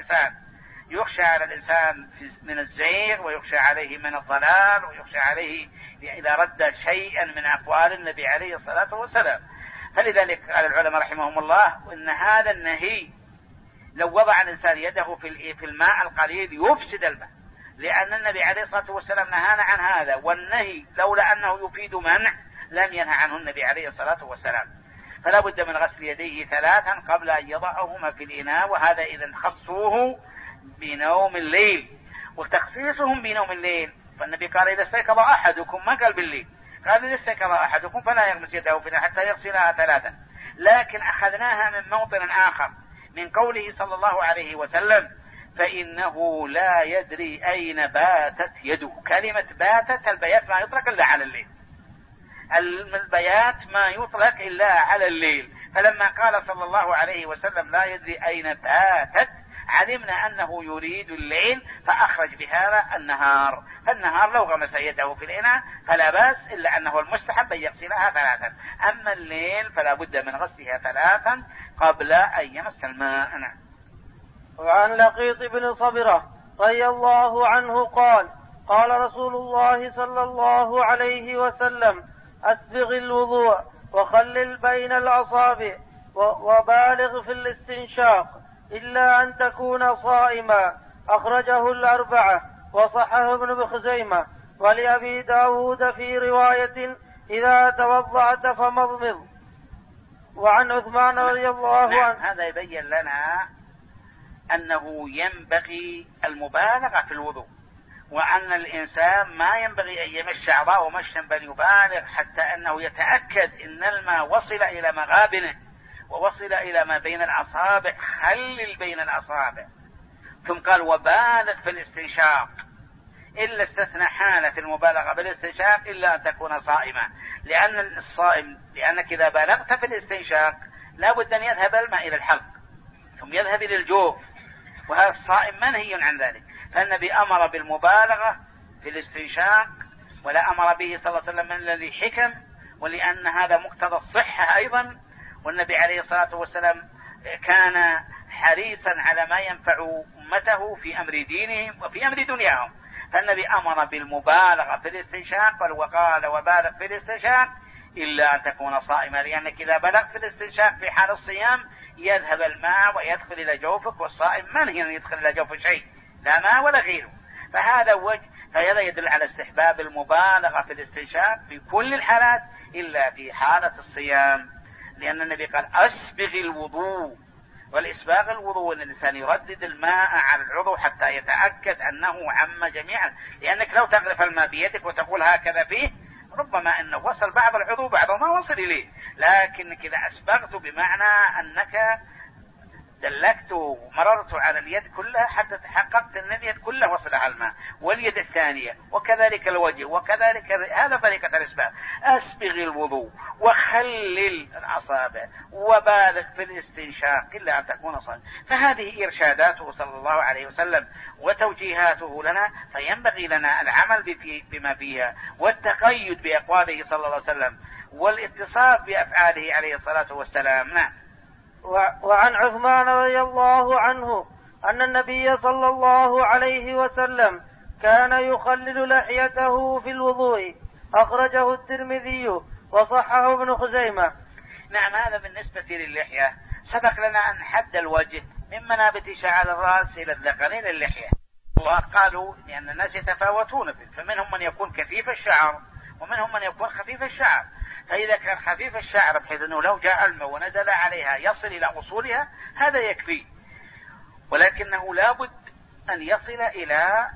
Speaker 3: على الإنسان من الزيغ، ويخشى عليه من الضلال، ويخشى عليه إذا رد شيئا من أقوال النبي عليه الصلاة والسلام. فلذلك قال العلماء رحمهم الله إن هذا النهي لو وضع الإنسان يده في الماء القليل يفسد الماء، لأن النبي عليه الصلاة والسلام نهانا عن هذا، والنهي لولا أنه يفيد منع لم ينهى عنه النبي عليه الصلاة والسلام. فلا بد من غسل يديه 3 قبل أن يضعهما في الإناء، وهذا إذا خصوه بنوم الليل. وتخصيصهم بنوم الليل فالنبي قال إذا استيقظ أحدكم، ما قال بالليل، قال إذا استيقظ أحدكم فلا يغمس يده في الإناء حتى يغسلها 3، لكن أخذناها من موطن آخر من قوله صلى الله عليه وسلم فإنه لا يدري أين باتت يده. كلمة باتت البيات ما يطلق إلا على الليل، البيات ما يطلق إلا على الليل، فلما قال صلى الله عليه وسلم لا يدري أين باتت علمنا أنه يريد الليل، فأخرج بهذا النهار، فالنهار لو غمس يده في الإناء فلا بأس، إلا أنه المستحب أن يغسلها 3، أما الليل فلا بد من غسلها 3 قبل أن يمس الماء.
Speaker 2: وعن لقيط بن صبرة رضي الله عنه قال قال رسول الله صلى الله عليه وسلم أسبغ الوضوء وخلل بين الأصابع وبالغ في الاستنشاق إلا أن تكون صائما، أخرجه 4 وصححه ابن خزيمة. ولأبي داود في رواية إذا توضعت فمضمض. وعن عثمان رضي الله عنه.
Speaker 3: هذا يبين لنا أنه ينبغي المبالغة في الوضوء، وأن الإنسان ما ينبغي أن يمشي أعضاءه مشيا بل يبالغ حتى أنه يتأكد أن الماء وصل إلى مغابنه ووصل إلى ما بين الأصابع، خلل بين الأصابع. ثم قال وبالغ في الاستنشاق، إلا استثنى حالة في المبالغة بالاستنشاق إلا أن تكون صائما، لأنك إذا بالغت في الاستنشاق لا بد أن يذهب الماء إلى الحلق ثم يذهب إلى الجوف، وهذا الصائم منهي عن ذلك. فالنبي أمر بالمبالغة في الاستنشاق، ولا أمر به صلى الله عليه وسلم إلا لحكم، ولأن هذا مقتضى الصحة أيضا. والنبي عليه الصلاة والسلام كان حريصا على ما ينفع أمته في أمر دينهم وفي أمر دنياهم، فالنبي أمر بالمبالغة في الاستنشاق، وقال وبالغ في الاستنشاق إلا أن تكون صائما، لأنك إذا بلغت في الاستنشاق في حال الصيام يذهب الماء ويدخل إلى جوفك، والصائم منهي أن يدخل إلى جوف شيء لا ماء ولا غيره. فهذا يدل على استحباب المبالغة في الاستنشاق في كل الحالات إلا في حالة الصيام، لأن النبي قال أسبغ الوضوء. والإسباغ الوضوء أن الإنسان يردد الماء على العضو حتى يتأكد أنه عم جميعا، لأنك لو تغرف الماء بيدك وتقول هكذا فيه ربما أنه وصل بعض العضو بعض ما وصل إليه، لكنك إذا أسبغت بمعنى أنك دلكت ومررت على اليد كلها حتى تحققت أن اليد كلها وصلها الماء، واليد الثانية وكذلك الوجه وكذلك، هذا طريقة الإسباغ. أسبغ الوضوء وخلل الأصابع وبالغ في الاستنشاق إلا أن تكون صائما. فهذه إرشاداته صلى الله عليه وسلم وتوجيهاته لنا، فينبغي لنا العمل بما فيها والتقيد بأقواله صلى الله عليه وسلم والاتصاف بأفعاله عليه الصلاة والسلام. نعم.
Speaker 2: وعن عثمان رضي الله عنه أن النبي صلى الله عليه وسلم كان يخلل لحيته في الوضوء، أخرجه الترمذي وصححه ابن خزيمة.
Speaker 3: نعم، هذا بالنسبة للحية. سبق لنا أن حد الوجه من منابت شعر الرأس إلى الذقنين اللحية، وقالوا لأن الناس يتفاوتون فيه، فمنهم من يكون كثيف الشعر ومنهم من يكون خفيف الشعر. فإذا كان خفيف الشعر بحيث أنه لو جاء الماء ونزل عليها يصل إلى أصولها هذا يكفي، ولكنه لابد أن يصل إلى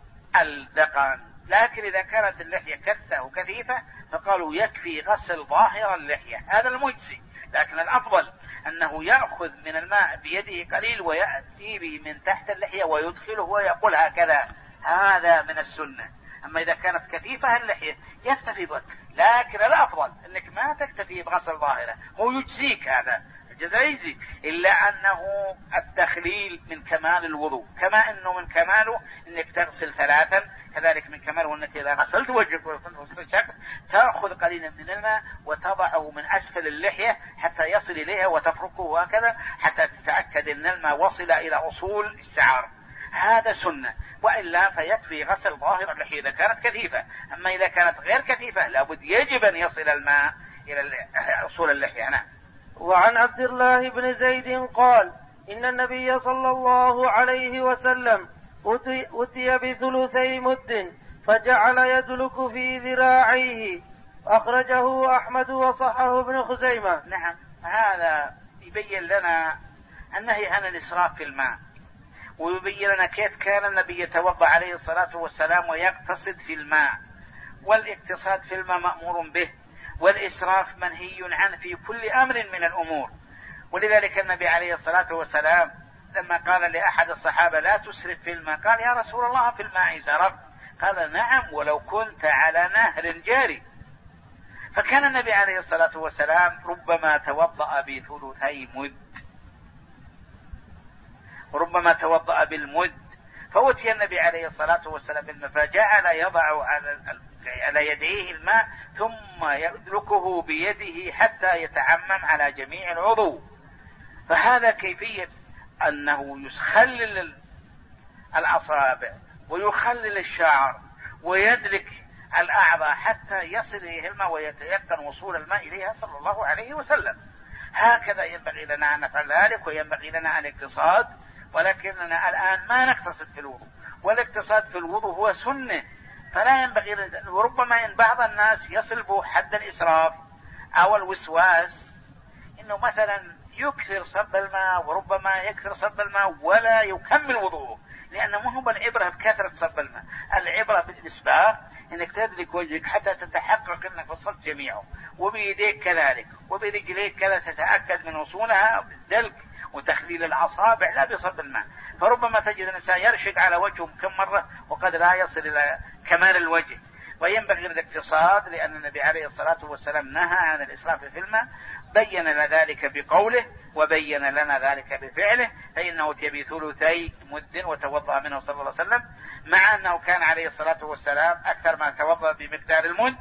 Speaker 3: الذقن. لكن إذا كانت اللحية كثة وكثيفة فقالوا يكفي غسل ظاهر اللحية، هذا المجزي. لكن الأفضل أنه يأخذ من الماء بيده قليل ويأتي به من تحت اللحية ويدخله ويقول هكذا، هذا من السنة. أما إذا كانت كثيفة اللحية يكتفي بك، لكن الأفضل أنك ما تكتفي بغسل ظاهرة، هو يجزيك، هذا الجزاء يجزيك، إلا أنه التخليل من كمال الوضوء، كما أنه من كماله أنك تغسل ثلاثا، كذلك من كماله أنك إذا غسلت وجهك واستنشقت تأخذ قليلا من الماء وتضعه من أسفل اللحية حتى يصل إليها وتفركه هكذا حتى تتأكد أن الماء وصل إلى أصول الشعر، هذا سنة. وإلا فيكفي غسل ظاهر اللحية إذا كانت كثيفة. أما إذا كانت غير كثيفة لابد يجب أن يصل الماء إلى أصول اللحية. نعم.
Speaker 2: وعن عبد الله بن زيد قال إن النبي صلى الله عليه وسلم أتي بثلثي مد فجعل يدلك في ذراعيه، أخرجه أحمد وصححه ابن خزيمة.
Speaker 3: نعم، هذا يبين لنا النهي عن الإسراف في الماء، ويبين لنا كيف كان النبي يتوضأ عليه الصلاة والسلام ويقتصد في الماء، والاقتصاد في الماء مأمور به، والإسراف منهي عنه في كل أمر من الأمور. ولذلك النبي عليه الصلاة والسلام لما قال لأحد الصحابة لا تسرف في الماء قال يا رسول الله في الماء سرف، قال نعم ولو كنت على نهر جاري. فكان النبي عليه الصلاة والسلام ربما توضأ بثلثي مد وربما توضأ بالمد، فأتي النبي عليه الصلاة والسلام بالماء فجعل يضع على يديه الماء ثم يدلكه بيده حتى يتعمم على جميع العضو. فهذا كيفية أنه يخلل الأصابع ويخلل الشعر ويدلك الأعضاء حتى يصل إليه الماء ويتيقن وصول الماء إليها صلى الله عليه وسلم. هكذا ينبغي لنا أن نفعل ذلك، وينبغي لنا الاقتصاد، ولكننا الآن ما نقتصد في الوضوء، والاقتصاد في الوضوء هو سنة، فلا ينبغي. وربما إن بعض الناس يصل حد الإسراف أو الوسواس إنه مثلا يكثر صب الماء وربما يكثر صب الماء ولا يكمل وضوءه، لأنه ما هو العبرة بكثرة صب الماء، العبرة بالإسباغ، إنك تدلك وجهك حتى تتحقق أنك وصلت جميعه، وبيديك كذلك، وبرجليك كذا تتأكد من وصولها بالدلك وتخليل الأصابع لا بصب الماء. فربما تجد الإنسان يرشق على وجهه كم مرة وقد لا يصل إلى كمال الوجه. وينبغي الاقتصاد، لأن النبي عليه الصلاة والسلام نهى عن الإسراف في الماء، بين لنا ذلك بقوله وبين لنا ذلك بفعله، فإنه تبي ثلثي مد وتوضأ منه صلى الله عليه وسلم، مع أنه كان عليه الصلاة والسلام أكثر ما توضأ بمقدار المد.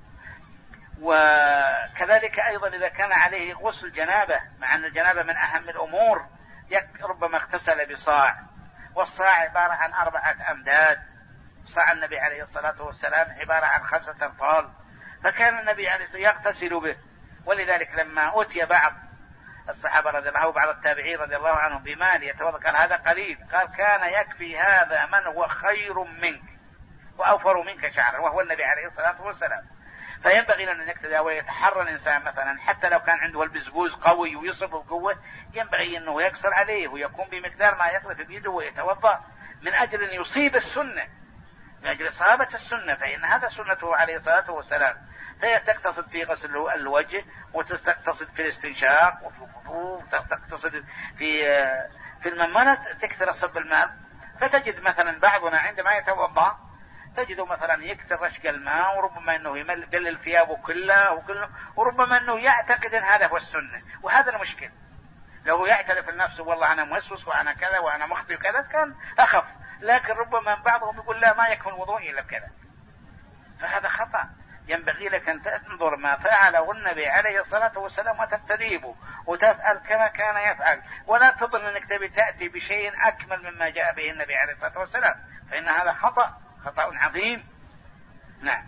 Speaker 3: وكذلك أيضا إذا كان عليه غسل جنابة، مع أن الجنابة من أهم الأمور، ربما اغتسل بصاع، والصاع عبارة عن 4 أمداد، صاع النبي عليه الصلاة والسلام عبارة عن 5 أمطال، فكان النبي عليه الصلاة والسلام يغتسل به. ولذلك لما أتي بعض الصحابة رضي الله عنهم وبعض التابعين رضي الله عنهم بمال يتوضأ، قال هذا قليل، قال كان يكفي هذا من هو خير منك وأوفر منك شعرا، وهو النبي عليه الصلاة والسلام. فينبغي لنا أن نقتدي ويتحرى الإنسان مثلا، حتى لو كان عنده البزبوز قوي ويصب بقوة، ينبغي أنه يكسر عليه ويقوم بمقدار ما يقذف بيده ويتوضأ من أجل أن يصيب السنة، من أجل إصابة السنة، فإن هذا سنته عليه الصلاة والسلام. فهي تقتصد في غسل الوجه، وتقتصد في الاستنشاق، وتقتصد في الممنة تكثر صب الماء. فتجد مثلا بعضنا عندما يتوضأ تجده مثلا يكثر رشق الماء، وربما أنه يبلل ثيابه كله، وربما أنه يعتقد أن هذا هو السنة، وهذا المشكل. لو يعترف النفس والله أنا موسوس وأنا كذا وأنا مخطئ كذا كان أخف، لكن ربما بعضهم يقول لا، ما يكفي الوضوء إلا بكذا، فهذا خطأ. ينبغي لك أن تنظر ما فعله النبي عليه الصلاة والسلام وتقتديه وتفعل كما كان يفعل، ولا تظن أنك تبي تأتي بشيء أكمل مما جاء به النبي عليه الصلاة والسلام، فإن هذا خطأ عظيم. نعم.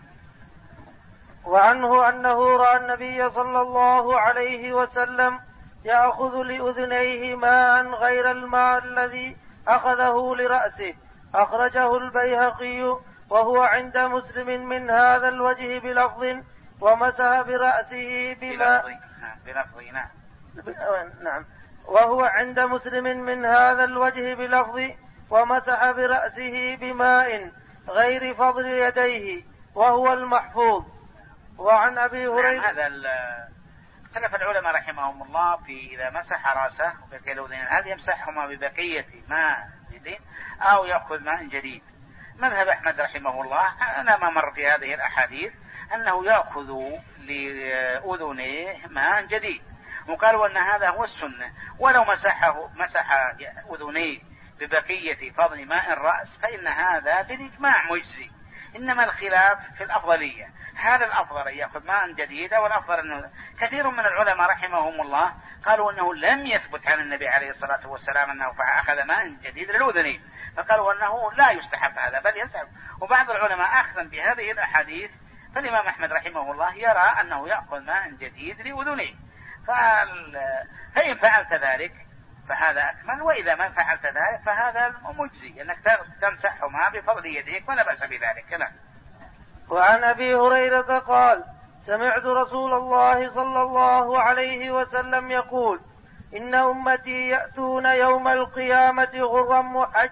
Speaker 2: وعنه أنه رأى النبي صلى الله عليه وسلم يأخذ لأذنيه ماء غير الماء الذي أخذه لرأسه، أخرجه البيهقي وهو عند مسلم من هذا الوجه بلفظ ومسح برأسه بماء. نعم. وهو عند مسلم من هذا الوجه بلفظ ومسح برأسه بماء غير فضل يديه، وهو المحفوظ. وعن أبي هريرة
Speaker 3: هذا اختلف العلماء رحمهم الله في إذا مسح رأسه هل يمسحهما ببقية ماء جديد أو يأخذ ماء جديد. مذهب أحمد رحمه الله أنا ما مر في هذه الأحاديث أنه يأخذ لأذنيه ماء جديد، وقالوا أن هذا هو السنة، ولو مسح أذنيه ببقية فضل ماء الرأس فإن هذا بالإجماع مجزي. إنما الخلاف في الأفضلية، هل الأفضل أن يأخذ ماء جديد أو الأفضل أنه كثير من العلماء رحمهم الله قالوا أنه لم يثبت عن النبي عليه الصلاة والسلام أنه أخذ ماء جديد للأذنين، فقالوا أنه لا يستحب هذا بل ينسحب. وبعض العلماء أخذا بهذه الأحاديث، فالإمام أحمد رحمه الله يرى أنه يأخذ ماء جديد لأذنيه، فإن فعلت ذلك فهذا أكمل، وإذا ما فعلت ذلك فهذا مجزي أنك تمسحهما بفضل يديك ولا بأس بذلك. لا.
Speaker 2: وعن أبي هريرة قال: سمعت رسول الله صلى الله عليه وسلم يقول: إن أمتي يأتون يوم القيامة غرا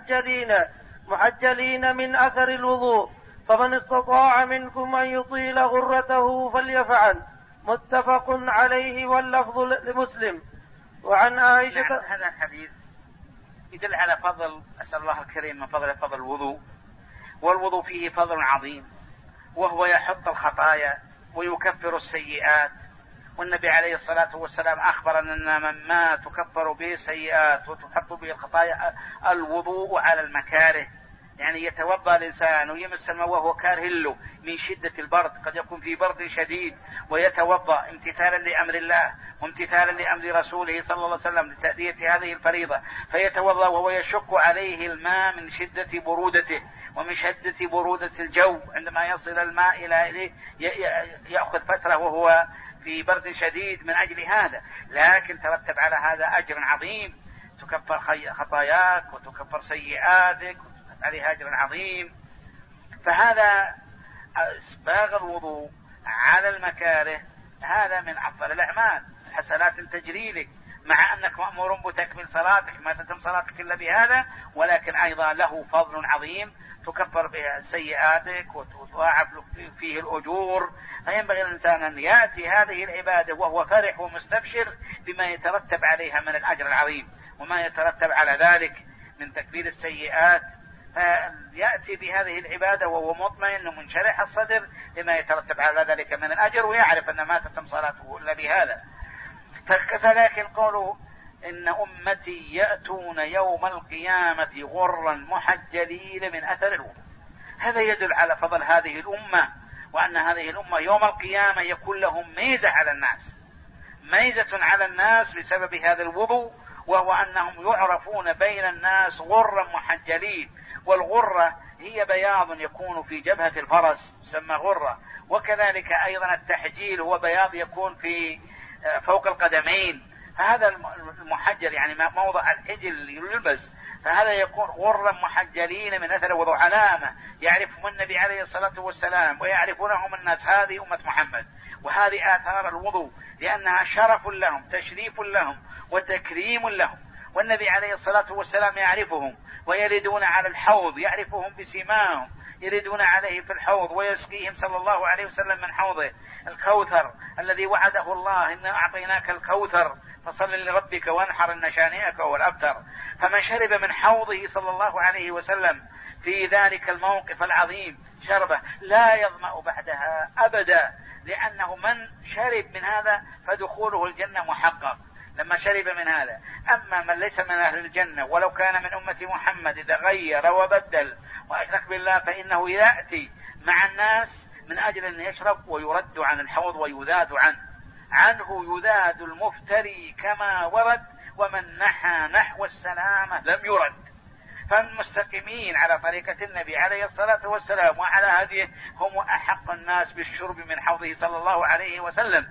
Speaker 2: محجلين من أثر الوضوء، فمن استطاع منكم أن يطيل غرته فليفعل. متفق عليه واللفظ لمسلم. وعن عائشة.
Speaker 3: هذا الحديث يدل على فضل، أسأل الله الكريم من فضل الوضوء، والوضوء فيه فضل عظيم، وهو يحط الخطايا ويكفر السيئات. والنبي عليه الصلاة والسلام أخبر أن ما تكفر به السيئات وتحط به الخطايا الوضوء على المكاره، يعني يتوضأ الإنسان ويمس الماء وهو كاره له من شدة البرد، قد يكون في برد شديد، ويتوضأ امتثالا لأمر الله وامتثالا لأمر رسوله صلى الله عليه وسلم لتأدية هذه الفريضة، فيتوضأ وهو يشق عليه الماء من شدة برودته ومن شدة برودة الجو. عندما يصل الماء إلى يأخذ فترة وهو في برد شديد من أجل هذا، لكن ترتب على هذا أجر عظيم، تكفر خطاياك وتكفر سيئاتك عليه أجر عظيم. فهذا إسباغ الوضوء على المكاره هذا من أفضل الأعمال، حسنات تجري لك. مع أنك مأمور بتكمل صلاتك، ما تتم صلاتك إلا بهذا، ولكن أيضا له فضل عظيم تكفر به سيئاتك وتضاعف فيه الأجور. فينبغي الإنسان أن يأتي هذه العبادة وهو فرح ومستبشر بما يترتب عليها من الأجر العظيم وما يترتب على ذلك من تكفير السيئات، فيأتي بهذه العبادة وهو مطمئن ومنشرح الصدر لما يترتب على ذلك من الأجر، ويعرف أن ما تتم صلاته إلا بهذا. فلكن قوله إن أمتي يأتون يوم القيامة غرا محجلين من أثر الوضوء، هذا يدل على فضل هذه الأمة، وأن هذه الأمة يوم القيامة يكون لهم ميزة على الناس، ميزة على الناس بسبب هذا الوضوء، وهو أنهم يعرفون بين الناس غرا محجلين. والغرة هي بياض يكون في جبهة الفرس يسمى غرة، وكذلك أيضا التحجيل هو بياض يكون في فوق القدمين، فهذا المحجل يعني موضع الحجل يلبس، فهذا يكون غرا محجلين من أثر الوضوء، علامة يعرفهم النبي عليه الصلاة والسلام ويعرفونهم الناس، هذه أمة محمد وهذه آثار الوضوء، لأنها شرف لهم تشريف لهم وتكريم لهم. والنبي عليه الصلاة والسلام يعرفهم ويردون على الحوض، يعرفهم بسيماهم، يردون عليه في الحوض ويسقيهم صلى الله عليه وسلم من حوضه الكوثر الذي وعده الله إنا أعطيناك الكوثر فصل لربك وانحر إن شانئك هو الأبتر. فمن شرب من حوضه صلى الله عليه وسلم في ذلك الموقف العظيم شربه لا يظمأ بعدها أبدا، لأنه من شرب من هذا فدخوله الجنة محقق لما شرب من هذا. أما من ليس من أهل الجنة ولو كان من أمة محمد إذا غير وبدل وأشرك بالله فإنه يأتي مع الناس من أجل أن يشرب ويرد عن الحوض ويذاد عنه يذاد المفتري كما ورد، ومن نحى نحو السلامة لم يرد. فالمستقيمين على طريقة النبي عليه الصلاة والسلام وعلى هديه هم أحق الناس بالشرب من حوضه صلى الله عليه وسلم.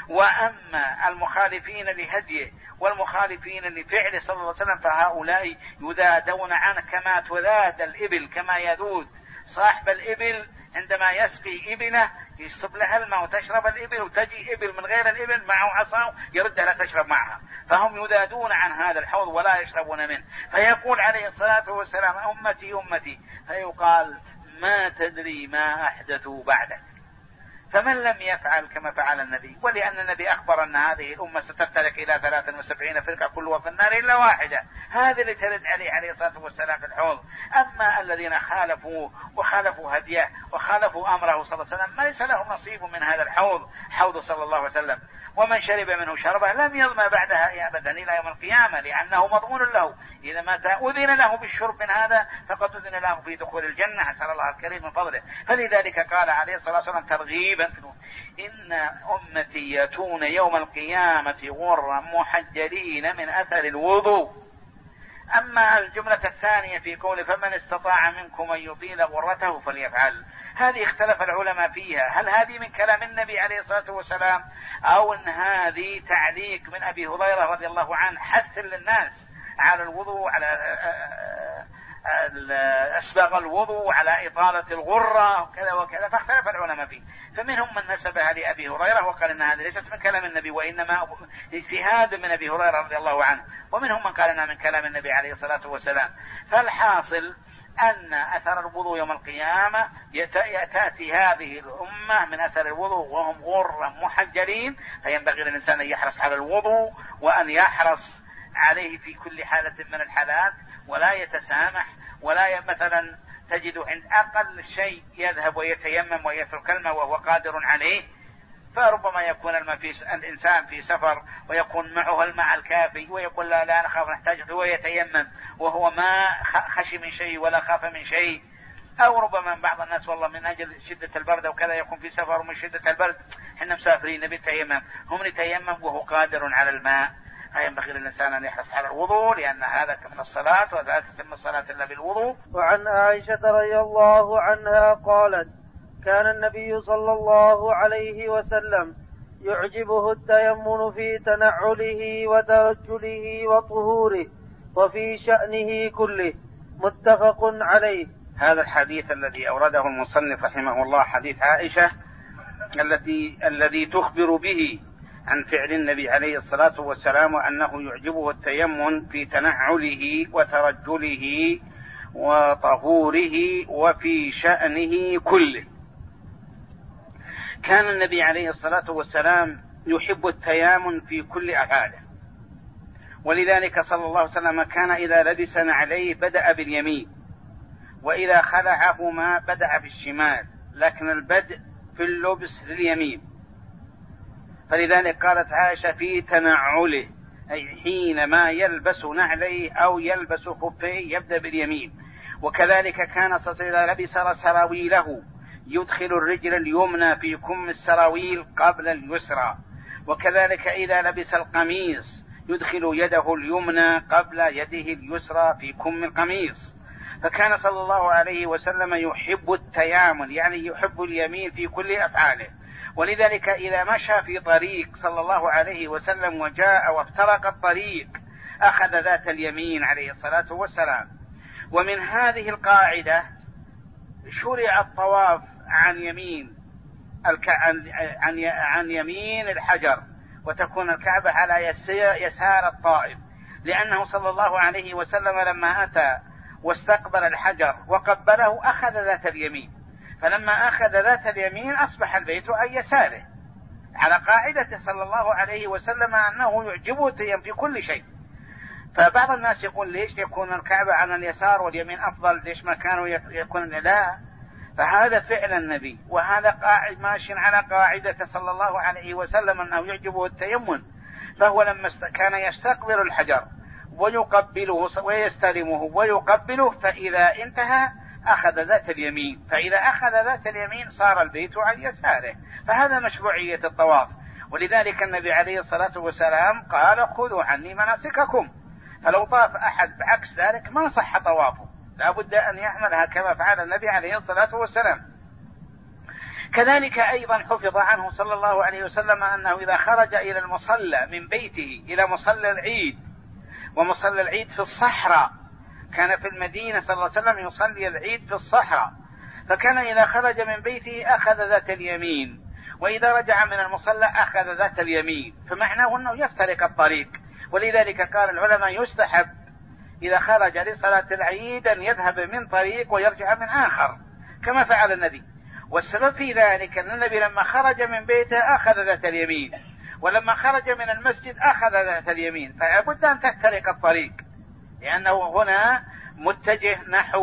Speaker 3: وأما المخالفين لهديه والمخالفين لفعله صلى الله عليه وسلم فهؤلاء يذادون عنه كما تذاد الإبل، كما يذود صاحب الإبل عندما يسقي إبله يصب لها الماء وتشرب الإبل، وتجي إبل من غير الإبل معه عصا يردها لا تشرب معها، فهم يذادون عن هذا الحوض ولا يشربون منه. فيقول عليه الصلاة والسلام أمتي أمتي، فيقال ما تدري ما أحدثوا بعدك، فمن لم يفعل كما فعل النبي، ولأن النبي أخبر أن هذه الأمة ستفترق إلى 73 فرقة كلها في النار إلا واحدة، هذه اللي ترد عليه الصلاة والسلام في الحوض. أما الذين خالفوا وخالفوا هديه وخالفوا أمره صلى الله عليه وسلم ما ليس لهم نصيب من هذا الحوض، حوض صلى الله عليه وسلم. ومن شرب منه شربه لم يظمأ بعدها أبدا إلى يوم القيامة، لأنه مضمون له إذا ما أذن له بالشرب من هذا فقد أذن له في دخول الجنة، أسأل الله الكريم من فضله. فلذلك قال عليه الصلاة والسلام ترغيبا إن أمتي يأتون يوم القيامة غرا محجلين من أثر الوضوء. أما الجملة الثانية في قوله فمن استطاع منكم أن يطيل غرته فليفعل، هذه اختلف العلماء فيها، هل هذه من كلام النبي عليه الصلاة والسلام أو أن هذه تعليق من أبي هريرة رضي الله عنه حث للناس على الوضوء، على أسباغ الوضوء، على إطالة الغرة وكذا وكذا، فاختلف العلماء فيه. فمنهم من نسبها لأبي هريرة وقال إن هذه ليست من كلام النبي وإنما اجتهاد من أبي هريرة رضي الله عنه، ومنهم من قال إنها من كلام النبي عليه الصلاة والسلام. فالحاصل أن أثر الوضوء يوم القيامة تأتي هذه الأمة من أثر الوضوء وهم غر محجلين، فينبغي للإنسان أن يحرص على الوضوء وأن يحرص عليه في كل حالة من الحالات، ولا يتسامح، ولا مثلا تجد عند أقل شيء يذهب ويتيمم ويترك الماء وهو قادر عليه، فربما يكون الإنسان في سفر ويكون معه الماء الكافي ويقول لا نخاف نحتاج ويتيمم وهو ما خشي من شيء ولا خاف من شيء. أو ربما بعض الناس والله من أجل شدة البرد وكذا يكون في سفر ومن شدة البرد حنا مسافرين نبي نتيمم، هم يتيمم وهو قادر على الماء. فينبغي للإنسان أن يحرص على الوضوء لأن هذا من الصلاة ولا تتم الصلاة إلا بالوضوء.
Speaker 2: وعن عائشة رضي الله عنها قالت كان النبي صلى الله عليه وسلم يعجبه التيمم في تنعله وترجله وطهوره وفي شأنه كله، متفق عليه.
Speaker 3: هذا الحديث الذي أورده المصنف رحمه الله حديث عائشة الذي تخبر به عن فعل النبي عليه الصلاة والسلام وأنه يعجبه التيمم في تنعله وترجله وطهوره وفي شأنه كله. كان النبي عليه الصلاة والسلام يحب التيامن في كل أفعاله، ولذلك صلى الله عليه وسلم كان إذا لبس نعليه بدأ باليمين، وإذا خلعهما بدأ بالشمال، لكن البدء في اللبس لليمين. فلذلك قالت عائشة في تنعله، أي حينما يلبس نعليه أو يلبس خفيه يبدأ باليمين. وكذلك كان صلى الله عليه وسلم إذا لبس سراويله يدخل الرجل اليمنى في كم السراويل قبل اليسرى، وكذلك إذا لبس القميص يدخل يده اليمنى قبل يده اليسرى في كم القميص. فكان صلى الله عليه وسلم يحب التيامن، يعني يحب اليمين في كل أفعاله. ولذلك إذا مشى في طريق صلى الله عليه وسلم وجاء وافترق الطريق أخذ ذات اليمين عليه الصلاة والسلام. ومن هذه القاعدة شرع الطواف عن يمين الحجر، وتكون الكعبة على يسار الطائف، لأنه صلى الله عليه وسلم لما أتى واستقبل الحجر وقبله أخذ ذات اليمين، فلما أخذ ذات اليمين أصبح البيت عن يساره، على قاعدة صلى الله عليه وسلم أنه يعجبه التيمم في كل شيء. فبعض الناس يقول ليش يكون الكعبة عن اليسار واليمين أفضل، ليش ما كانوا يكون؟ لا، فهذا فعل النبي، وهذا قاعد ماشي على قاعدة صلى الله عليه وسلم أنه يعجبه التيمم. فهو لما كان يستقبل الحجر ويقبله ويستلمه ويقبله، فإذا انتهى أخذ ذات اليمين، فإذا أخذ ذات اليمين صار البيت عن يساره. فهذا مشروعية الطواف. ولذلك النبي عليه الصلاة والسلام قال خذوا عني مناسككم، فلو طاف أحد بعكس ذلك ما صح طوافه، لا بد أن يعملها كما فعل النبي عليه الصلاة والسلام. كذلك أيضا حفظ عنه صلى الله عليه وسلم أنه إذا خرج إلى المصلى من بيته إلى مصلى العيد، ومصلى العيد في الصحراء، كان في المدينة صلى الله عليه وسلم يصلي العيد في الصحراء، فكان إذا خرج من بيته أخذ ذات اليمين، وإذا رجع من المصلى أخذ ذات اليمين، فمعناه أنه يفترق الطريق. ولذلك قال العلماء يستحب إذا خرج لصلاة العيد أن يذهب من طريق ويرجع من آخر كما فعل النبي. والسبب في ذلك أن النبي لما خرج من بيته أخذ ذات اليمين، ولما خرج من المسجد أخذ ذات اليمين، فلا بد أن تفترق الطريق، لأنه هنا متجه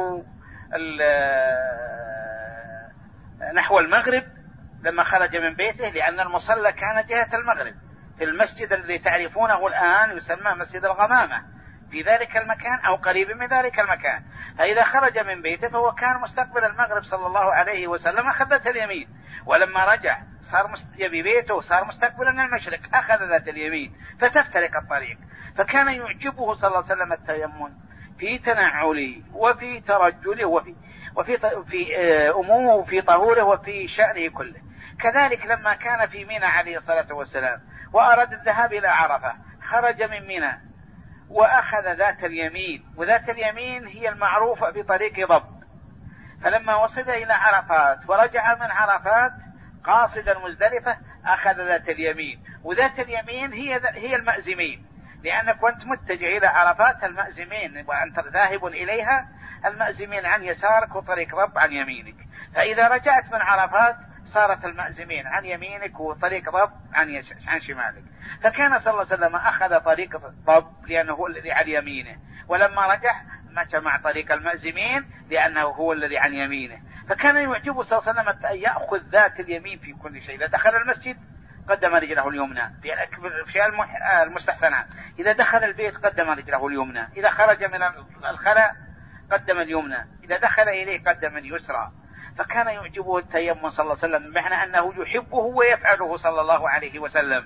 Speaker 3: نحو المغرب لما خرج من بيته، لأن المصلى كان جهة المغرب في المسجد الذي تعرفونه الآن يسمى مسجد الغمامة، في ذلك المكان أو قريب من ذلك المكان. فإذا خرج من بيته فهو كان مستقبل المغرب صلى الله عليه وسلم أخذ ذات اليمين، ولما رجع صار يبي بيته صار مستقبلا المشرق أخذ ذات اليمين، فتفترق الطريق. فكان يعجبه صلى الله عليه وسلم التيمم في تنعله وفي ترجله وفي أمومه وفي طهوره وفي شأنه كله. كذلك لما كان في منى عليه الصلاة والسلام وأراد الذهاب إلى عرفة، خرج من منى وأخذ ذات اليمين، وذات اليمين هي المعروفة بطريق ضب. فلما وصل إلى عرفات ورجع من عرفات قاصدا مزدلفة أخذ ذات اليمين، وذات اليمين هي المأزمين، لأنك كنت متجه إلى عرفات المأزمين وأنت ذاهب إليها، المأزمين عن يسارك وطريق ضب عن يمينك. فإذا رجعت من عرفات صارت المأزمين عن يمينك وطريق ضب عن شمالك. فكان صلى الله عليه وسلم أخذ طريق ضب لأنه هو الذي عن يمينه، ولما رجع مشى مع طريق المأزمين لأنه هو الذي عن يمينه. فكان يعجبه صلى الله عليه وسلم أن يأخذ ذات اليمين في كل شيء. إذا دخل المسجد قدم رجله اليمنى في المستحسنات، إذا دخل البيت قدم رجله اليمنى، إذا خرج من الخلاء قدم اليمنى، إذا دخل إليه قدم اليسرى. فكان يعجبه التيمم صلى الله عليه وسلم، بمعنى أنه يحبه ويفعله صلى الله عليه وسلم.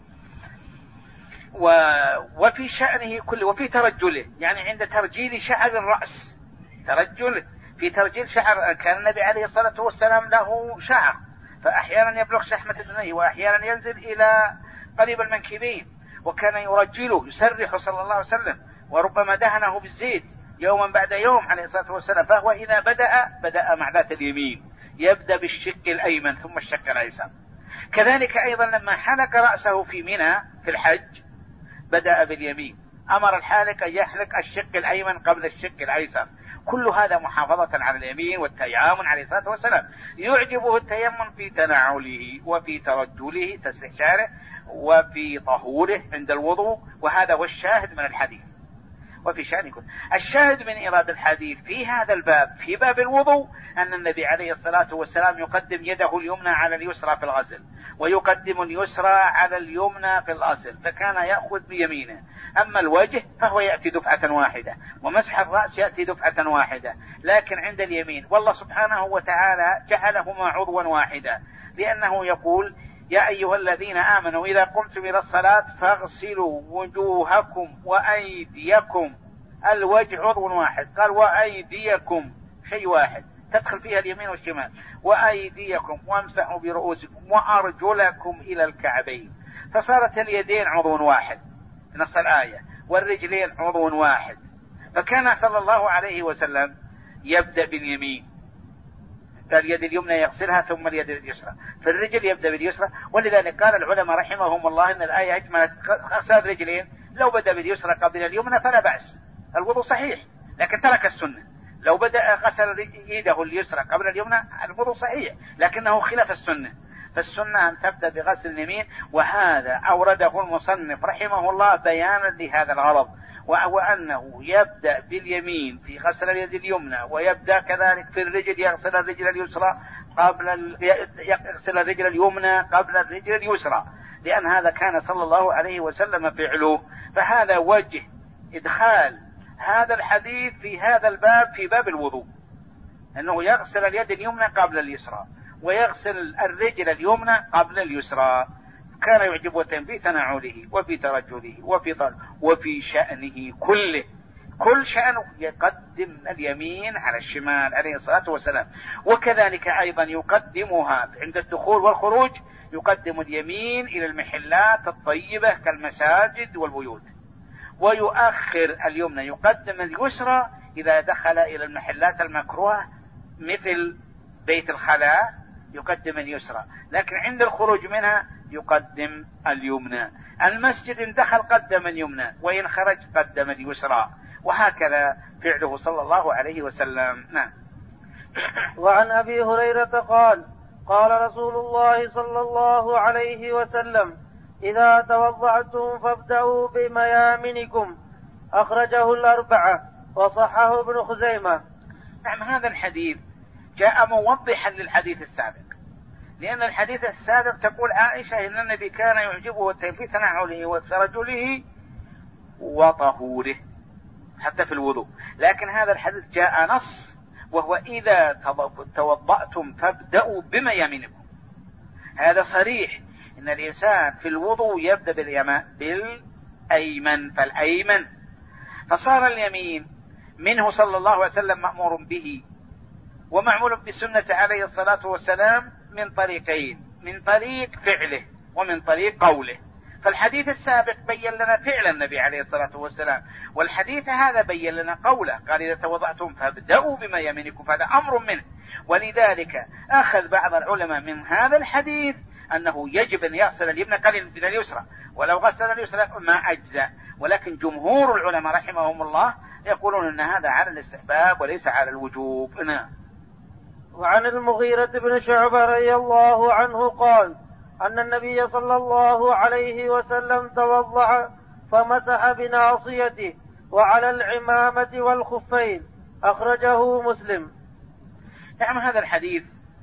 Speaker 3: وفي شأنه كله وفي ترجله، يعني عند ترجيل شعر الرأس، ترجل في ترجيل شعر. كان النبي عليه الصلاة والسلام له شعر، فأحيانا يبلغ شحمة أذنيه وأحيانا ينزل إلى قريب المنكبين، وكان يرجله يسرح صلى الله عليه وسلم، وربما دهنه بالزيت يوما بعد يوم عليه الصلاة والسلام. فهو إذا بدأ مع ذات اليمين، يبدأ بالشق الأيمن ثم الشق الأيسر. كذلك أيضا لما حلق رأسه في منى في الحج بدأ باليمين، أمر الحالق أن يحلق الشق الأيمن قبل الشق الأيسر. كل هذا محافظة على اليمين والتيامن عليه الصلاة والسلام. يعجبه التيمم في تنعله وفي ترجله تسريح شعره وفي طهوره عند الوضوء، وهذا هو الشاهد من الحديث. وفي شأن يكون الشاهد من إيراد الحديث في هذا الباب في باب الوضوء أن النبي عليه الصلاة والسلام يقدم يده اليمنى على اليسرى في الغسل، ويقدم اليسرى على اليمنى في الغسل، فكان يأخذ بيمينه. أما الوجه فهو يأتي دفعة واحدة، ومسح الرأس يأتي دفعة واحدة. لكن عند اليمين والله سبحانه وتعالى جعلهما عضوا واحدا، لأنه يقول يا أيها الذين آمنوا إذا قمتم إلى الصلاة فاغسلوا وجوهكم وأيديكم. الوجه عضو واحد، قال وأيديكم شيء واحد تدخل فيها اليمين والشمال، وأيديكم وامسحوا برؤوسكم وأرجلكم إلى الكعبين. فصارت اليدين عضو واحد نص الآية، والرجلين عضو واحد. فكان صلى الله عليه وسلم يبدأ باليمين، فاليد اليمنى يغسلها ثم اليد اليسرى، في الرجل يبدأ باليسرى. ولذلك قال العلماء رحمهم الله إن الآية أجملت غسل الرجلين، لو بدأ باليسرى قبل اليمنى فلا بأس، الوضوء صحيح، لكن ترك السنة. لو بدأ غسل يده اليسرى قبل اليمنى الوضوء صحيح، لكنه خلاف السنة. فالسنة أن تبدأ بغسل اليمين، وهذا أورده المصنف رحمه الله بيانا لهذا الغرض، وهو أنه يبدأ باليمين في غسل اليد اليمنى، ويبدأ كذلك في الرجل يغسل الرجل اليسرى يغسل الرجل اليمنى قبل الرجل اليسرى، لأن هذا كان صلى الله عليه وسلم فعله. فهذا وجه إدخال هذا الحديث في هذا الباب في باب الوضوء، أنه يغسل اليد اليمنى قبل اليسرى، ويغسل الرجل اليمنى قبل اليسرى. كان يعجبه في تنعله وفي ترجله وفي شأنه كله، كل شأنه يقدم اليمين على الشمال عليه الصلاة والسلام. وكذلك أيضا يقدمها عند الدخول والخروج، يقدم اليمين إلى المحلات الطيبة كالمساجد والبيوت، ويؤخر اليمنى، يقدم اليسرى إذا دخل إلى المحلات المكروهة مثل بيت الخلاء يقدم اليسرى، لكن عند الخروج منها يقدم اليمنى. المسجد إن دخل قدم اليمنى، وإن خرج قدم اليسرى، وهكذا فعله صلى الله عليه وسلم. نعم.
Speaker 2: وعن أبي هريرة قال قال رسول الله صلى الله عليه وسلم إذا توضعتم فابدأوا بميامنكم، أخرجه الأربعة وصححه ابن خزيمة.
Speaker 3: نعم، هذا الحديث جاء موضحا للحديث السابق، لأن الحديث السابق تقول عائشة إن النبي كان يعجبه في تنعله وترجله وطهوره حتى في الوضوء، لكن هذا الحديث جاء نص، وهو إذا توضأتم فابدأوا بميامنكم. هذا صريح إن الإنسان في الوضوء يبدأ بالأيمن فالأيمن، فصار اليمين منه صلى الله عليه وسلم مأمور به ومعمول بسنة عليه الصلاة والسلام من طريقين، من طريق فعله ومن طريق قوله. فالحديث السابق بين لنا فعل النبي عليه الصلاة والسلام، والحديث هذا بين لنا قوله، قال إذا توضأتم فابدأوا بميامنكم، فهذا أمر منه. ولذلك أخذ بعض العلماء من هذا الحديث أنه يجب أن يغسل اليمنى قبل من اليسرى، ولو غسل اليسرى ما أجزأ. ولكن جمهور العلماء رحمهم الله يقولون أن هذا على الاستحباب وليس على الوجوب.
Speaker 2: وعن المغيرة بن شعبة رضي الله عنه قال أن النبي صلى الله عليه وسلم توضأ فمسح بناصيته وعلى العمامة والخفين، أخرجه مسلم.
Speaker 3: نعم، هذا الحديث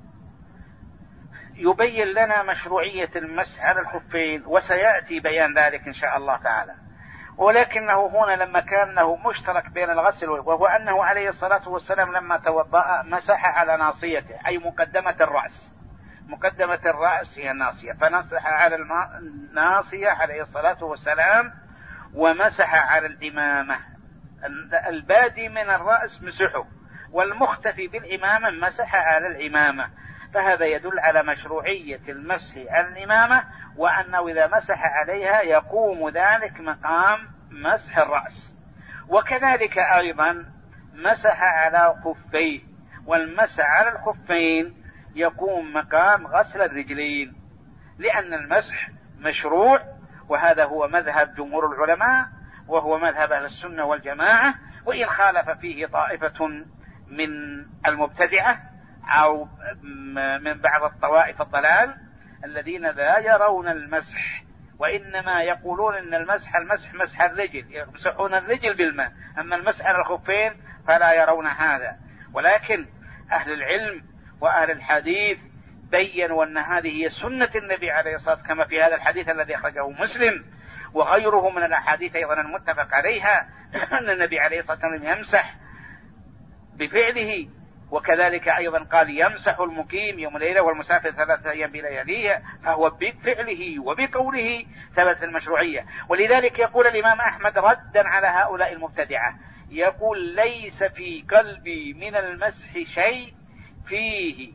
Speaker 3: يبين لنا مشروعية المسح على الخفين، وسيأتي بيان ذلك إن شاء الله تعالى. ولكنه هنا لما كان له مشترك بين الغسل، وهو أنه عليه الصلاة والسلام لما توضأ مسح على ناصيته، أي مقدمة الرأس. مقدمة الرأس هي الناصية، فمسح على الناصية عليه الصلاة والسلام، ومسح على الإمامة. البادي من الرأس مسحه، والمختفي بالإمامة مسح على الإمامة. فهذا يدل على مشروعية المسح على الإمامة، وأنه إذا مسح عليها يقوم ذلك مقام مسح الرأس. وكذلك أيضا مسح على خفيه، والمسح على الخفين يقوم مقام غسل الرجلين. لأن المسح مشروع، وهذا هو مذهب جمهور العلماء، وهو مذهب أهل السنة والجماعة، وإن خالف فيه طائفة من المبتدعة أو من بعض الطوائف الضلال الذين لا يرون المسح، وإنما يقولون إن المسح مسح الرجل، يمسحون الرجل بالماء، أما المسح على الخفين فلا يرون هذا. ولكن أهل العلم وأهل الحديث بيّنوا أن هذه هي سنة النبي عليه الصلاة والسلام، كما في هذا الحديث الذي أخرجه مسلم وغيره من الأحاديث أيضا المتفق عليها، أن النبي عليه الصلاة والسلام يمسح بفعله، وكذلك أيضا قال يمسح المقيم يوم الليلة والمسافر 3 أيام بلياليها، فهو بفعله وبقوله ثبت المشروعية. ولذلك يقول الإمام أحمد ردا على هؤلاء المبتدعة، يقول ليس في قلبي من المسح شيء فيه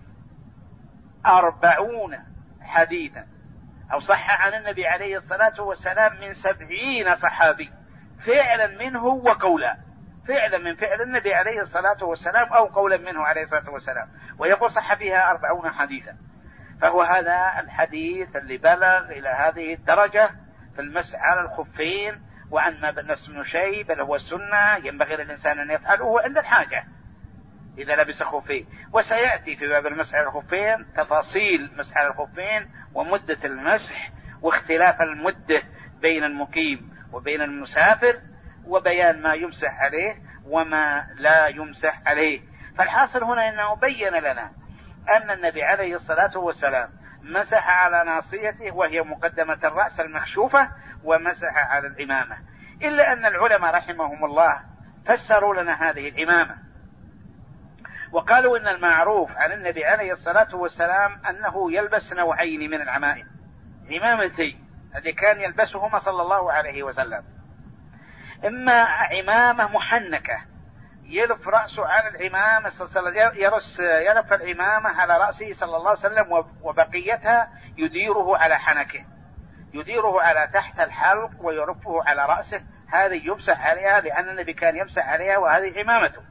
Speaker 3: 40 حديثا، أو صح عن النبي عليه الصلاة والسلام من 70 صحابي فعلا منه وقولا، فعلا من فعل النبي عليه الصلاة والسلام أو قولا منه عليه الصلاة والسلام، ويقول صح فيها 40 حديثا. فهو هذا الحديث اللي بلغ إلى هذه الدرجة في المسح على الخفين، وأن ما بالنفس منه شيء بل هو السنة ينبغي للإنسان أن يفعله عند الحاجة إذا لبس خفين. وسيأتي في باب المسح على الخفين تفاصيل مسح على الخفين ومدة المسح واختلاف المدة بين المقيم وبين المسافر، وبيان ما يمسح عليه وما لا يمسح عليه. فالحاصل هنا أنه بين لنا أن النبي عليه الصلاة والسلام مسح على ناصيته وهي مقدمة الرأس المكشوفة، ومسح على العمامة، إلا أن العلماء رحمهم الله فسروا لنا هذه العمامة وقالوا إن المعروف عن النبي عليه الصلاة والسلام أنه يلبس نوعين من العمائم، عمامتين الذي كان يلبسهما صلى الله عليه وسلم، إما عمامة محنكة يلف رأسه على العمامة يلف العمامة على رأسه صلى الله عليه وسلم، وبقيتها يديره على حنكه، يديره على تحت الحلق ويرفه على رأسه، هذه يمسح عليها لأن النبي كان يمسح عليها وهذه عمامته.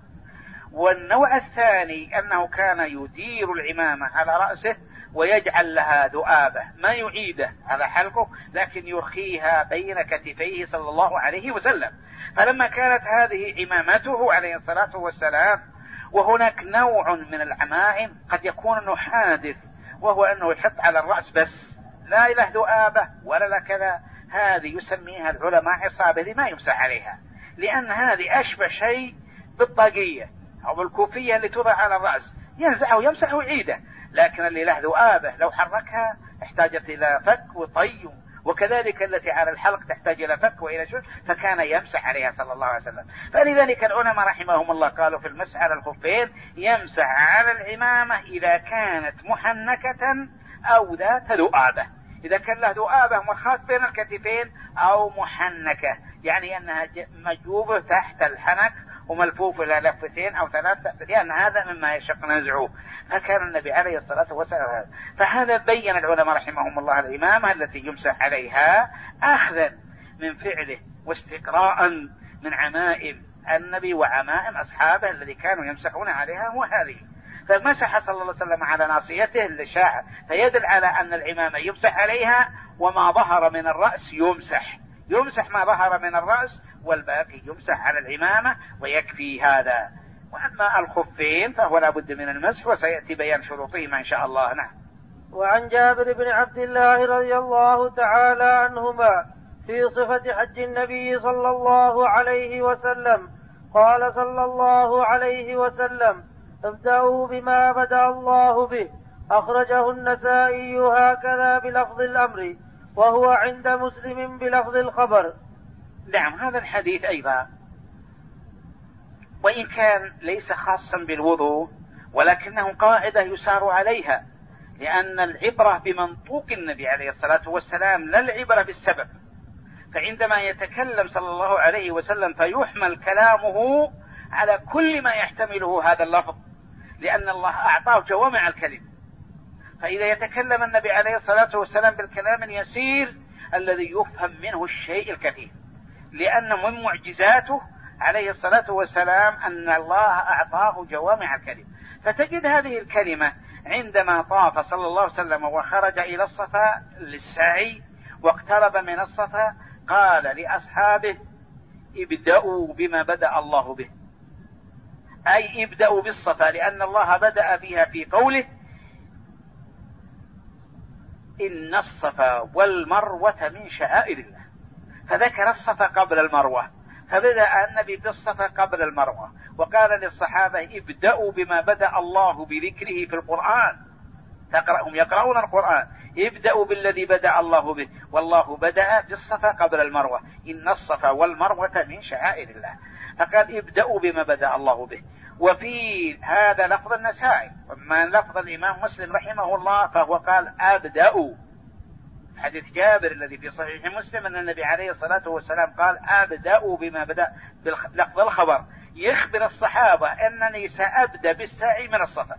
Speaker 3: والنوع الثاني أنه كان يدير العمامة على رأسه ويجعل لها ذؤابة ما يعيده على حلقه، لكن يرخيها بين كتفيه صلى الله عليه وسلم. فلما كانت هذه عمامته عليه الصلاة والسلام، وهناك نوع من العمائم قد يكون أنه حادث، وهو أنه يحط على الرأس بس لا له ذؤابة ولا له كذا، هذه يسميها العلماء عصابة ما يمسح عليها، لأن هذه أشبه شيء بالطاقية أو بالكوفية اللي توضع على الرأس، ينزعه ويمسح ويعيده. لكن اللي له ذؤابة لو حركها احتاجت إلى فك وطي، وكذلك التي على الحلق تحتاج إلى فك وإلى شيء، فكان يمسح عليها صلى الله عليه وسلم. فلذلك العلماء رحمهم الله قالوا في المسح على الخفين يمسح على العمامة إذا كانت محنكة أو ذات ذؤابة، إذا كان له ذؤابة مرخاة بين الكتفين أو محنكة، يعني أنها مجوبة تحت الحنك وملفوف إلى لفتين أو 3، لأن هذا مما يشق نزعه. فكان النبي عليه الصلاة والسلام فهذا بين العلماء رحمهم الله الإمامة التي يمسح عليها أخذا من فعله واستقراء من عمائم النبي وعمائم أصحابه الذي كانوا يمسحون عليها هو هذه. فمسح صلى الله عليه وسلم على ناصيته للشاعر، فيدل على أن العمامة يمسح عليها، وما ظهر من الرأس يمسح ما ظهر من الرأس، والباقي يمسح على العمامة ويكفي هذا. وأما الخفين فهو لا بد من المسح، وسيأتي بيان شروطهما إن شاء الله. نعم.
Speaker 2: وعن جابر بن عبد الله رضي الله تعالى عنهما في صفة حج النبي صلى الله عليه وسلم قال صلى الله عليه وسلم: ابدأوا بما بدأ الله به. أخرجه النسائي هكذا بلفظ الأمر، وهو عند مسلم بلفظ الخبر.
Speaker 3: نعم، هذا الحديث أيضا وإن كان ليس خاصا بالوضوء، ولكنه قاعدة يسار عليها، لأن العبرة بمنطوق النبي عليه الصلاة والسلام لا العبرة بالسبب. فعندما يتكلم صلى الله عليه وسلم فيحمل كلامه على كل ما يحتمله هذا اللفظ، لأن الله أعطاه جوامع الكلم. فإذا يتكلم النبي عليه الصلاة والسلام بالكلام اليسير الذي يفهم منه الشيء الكثير، لأن من معجزاته عليه الصلاة والسلام أن الله أعطاه جوامع الكلم. فتجد هذه الكلمة عندما طاف صلى الله عليه وسلم وخرج إلى الصفا للسعي واقترب من الصفا قال لأصحابه ابدأوا بما بدأ الله به، أي ابدأوا بالصفا، لأن الله بدأ بها في قوله إن الصفا والمروة من شعائر الله، فذكر الصفا قبل المروة، فبدأ النبي بالصفا قبل المروة، وقال للصحابة ابدأوا بما بدأ الله بذكره في القرآن، هم يقرؤون القرآن، ابدأوا بالذي بدأ الله به، والله بدأ بالصفا قبل المروة، إن الصفا والمروة من شعائر الله، فقال ابدأوا بما بدأ الله به. وفي هذا لفظ النسائي، وما لفظ الإمام مسلم رحمه الله فهو قال أبدأوا، حديث جابر الذي في صحيح مسلم أن النبي عليه الصلاة والسلام قال أبدأوا بما بدأ، بلفظ الخبر يخبر الصحابة أنني سأبدأ بالسعي من الصفا،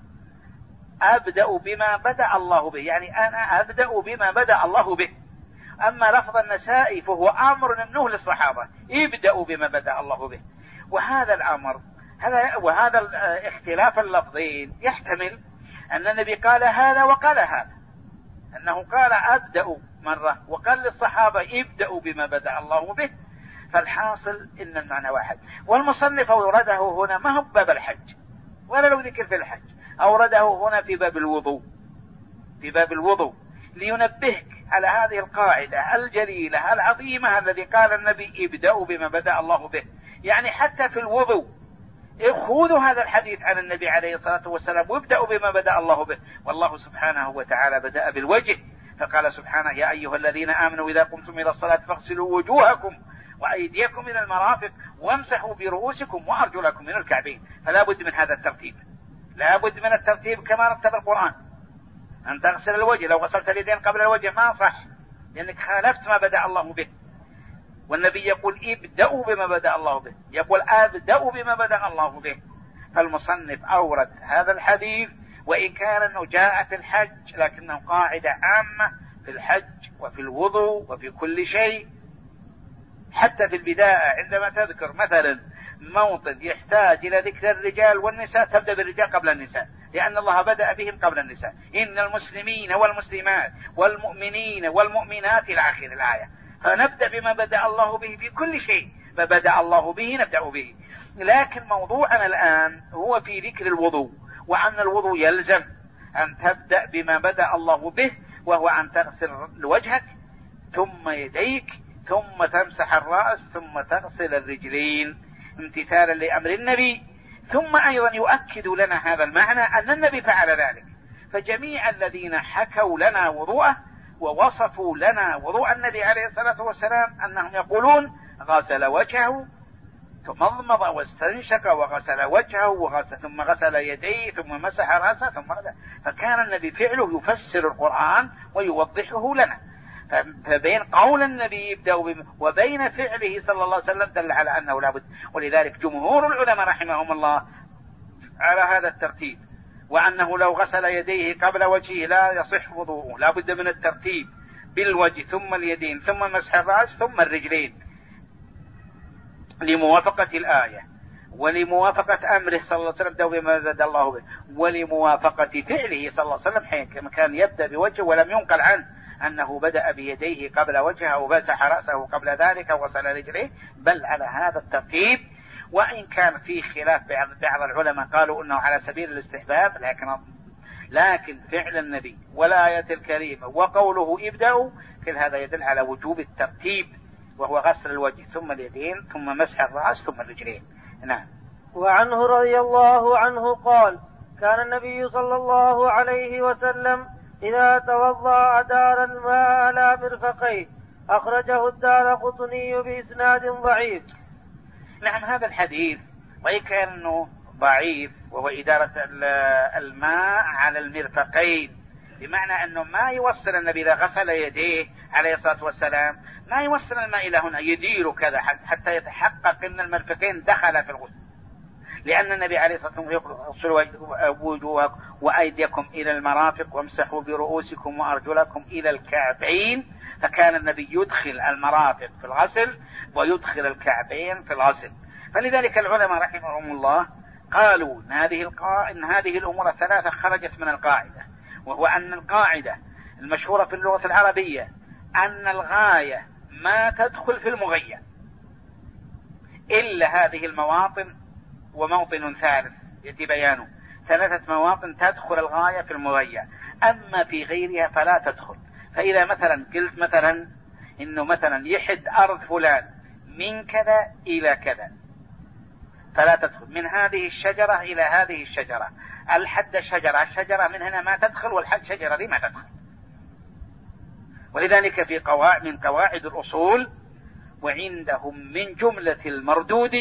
Speaker 3: أبدأ بما بدأ الله به، يعني أنا أبدأ بما بدأ الله به. أما لفظ النسائي فهو أمر ممنوه للصحابة، ابدأوا بما بدأ الله به. وهذا الأمر وهذا اختلاف اللفظين يحتمل أن النبي قال هذا وقال هذا، أنه قال أبدأ مرة وقال للصحابة ابدأوا بما بدأ الله به، فالحاصل إن المعنى واحد. والمصنف أورده هنا ما هو باب الحج ولا لو ذكر في الحج، أورده هنا في باب الوضوء، في باب الوضوء لينبهك على هذه القاعدة الجليلة العظيمة الذي قال النبي ابدأوا بما بدأ الله به، يعني حتى في الوضوء خذوا هذا الحديث عن النبي عليه الصلاة والسلام وابدأوا بما بدأ الله به. والله سبحانه وتعالى بدأ بالوجه، فقال سبحانه يا أيها الذين آمنوا إذا قمتم إلى الصلاة فاغسلوا وجوهكم وأيديكم إلى المرافق وامسحوا برؤوسكم وأرجلكم من الكعبين. فلا بد من هذا الترتيب، لا بد من الترتيب كما رتب القرآن، أن تغسل الوجه، لو غسلت اليدين قبل الوجه ما صح لأنك خالفت ما بدأ الله به. والنبي يقول ابدأوا بما بدأ الله به، يقول أبدأوا بما بدأ الله به. فالمصنف أورد هذا الحديث وإن كان أنه جاء في الحج لكنه قاعدة عامة في الحج وفي الوضوء وفي كل شيء. حتى في البداية عندما تذكر مثلا موطن يحتاج إلى ذكر الرجال والنساء تبدأ بالرجال قبل النساء، لأن الله بدأ بهم قبل النساء، إن المسلمين والمسلمات والمؤمنين والمؤمنات إلى آخر الآية. فنبدأ بما بدأ الله به في كل شيء، ما بدأ الله به نبدأ به. لكن موضوعنا الآن هو في ذكر الوضوء، وأن الوضوء يلزم أن تبدأ بما بدأ الله به، وهو أن تغسل وجهك ثم يديك ثم تمسح الرأس ثم تغسل الرجلين امتثالا لأمر النبي. ثم أيضا يؤكد لنا هذا المعنى أن النبي فعل ذلك، فجميع الذين حكوا لنا وضوءه ووصفوا لنا وضوء النبي عليه الصلاة والسلام أنهم يقولون غسل وجهه ثم مضمض واستنشق وغسل وجهه ثم غسل يديه ثم مسح رأسه ثم غسل. فكان النبي فعله يفسر القرآن ويوضحه لنا. فبين قول النبي يبدأ وبين فعله صلى الله عليه وسلم دل على أنه لابد. ولذلك جمهور العلماء رحمهم الله على هذا الترتيب، وأنه لو غسل يديه قبل وجهه لا يصح وضوءه، لا بد من الترتيب بالوجه ثم اليدين ثم مسح الرأس ثم الرجلين، لموافقة الآية ولموافقة أمره صلى الله عليه وسلم دو بما بدأ الله به، ولموافقة فعله صلى الله عليه وسلم حين كان يبدأ بوجهه، ولم ينقل عنه أنه بدأ بيديه قبل وجهه ومسح رأسه قبل ذلك وغسل رجليه، بل على هذا الترتيب. وإن كان في خلاف بعض العلماء قالوا أنه على سبيل الاستحباب، لكن فعل النبي والآية الكريمة وقوله ابدأوا كل هذا يدل على وجوب الترتيب، وهو غسل الوجه ثم اليدين ثم مسح الرأس ثم الرجلين. نعم.
Speaker 2: وعنه رضي الله عنه قال كان النبي صلى الله عليه وسلم إذا توضأ أدار الماء على مرفقيه، أخرجه الدارقطني بإسناد ضعيف.
Speaker 3: نعم، هذا الحديث وإن كان أنه ضعيف وهو إدارة الماء على المرفقين، بمعنى أنه ما يوصل النبي إذا غسل يديه عليه الصلاة والسلام ما يوصل الماء إلى هنا يدير كذا حتى يتحقق أن المرفقين دخل في الغسل، لأن النبي عليه الصلاة والسلام يقول اغسلوا وجوهكم وأيديكم إلى المرافق وامسحوا برؤوسكم وأرجلكم إلى الكعبين. فكان النبي يدخل المرافق في الغسل ويدخل الكعبين في الغسل. فلذلك العلماء رحمهم الله قالوا إن هذه الأمور الثلاثة خرجت من القاعدة، وهو أن القاعدة المشهورة في اللغة العربية أن الغاية ما تدخل في المغير إلا هذه المواطن، وموطن ثالث يأتي بيانه، 3 مواطن تدخل الغاية في المغير، أما في غيرها فلا تدخل. فإذا مثلا قلت مثلا إنه مثلا يحد أرض فلان من كذا إلى كذا فلا تدخل، من هذه الشجرة إلى هذه الشجرة، الحد الشجرة من هنا ما تدخل، والحد شجرة دي ما تدخل. ولذلك في من قواعد الأصول: وعندهم من جملة المردود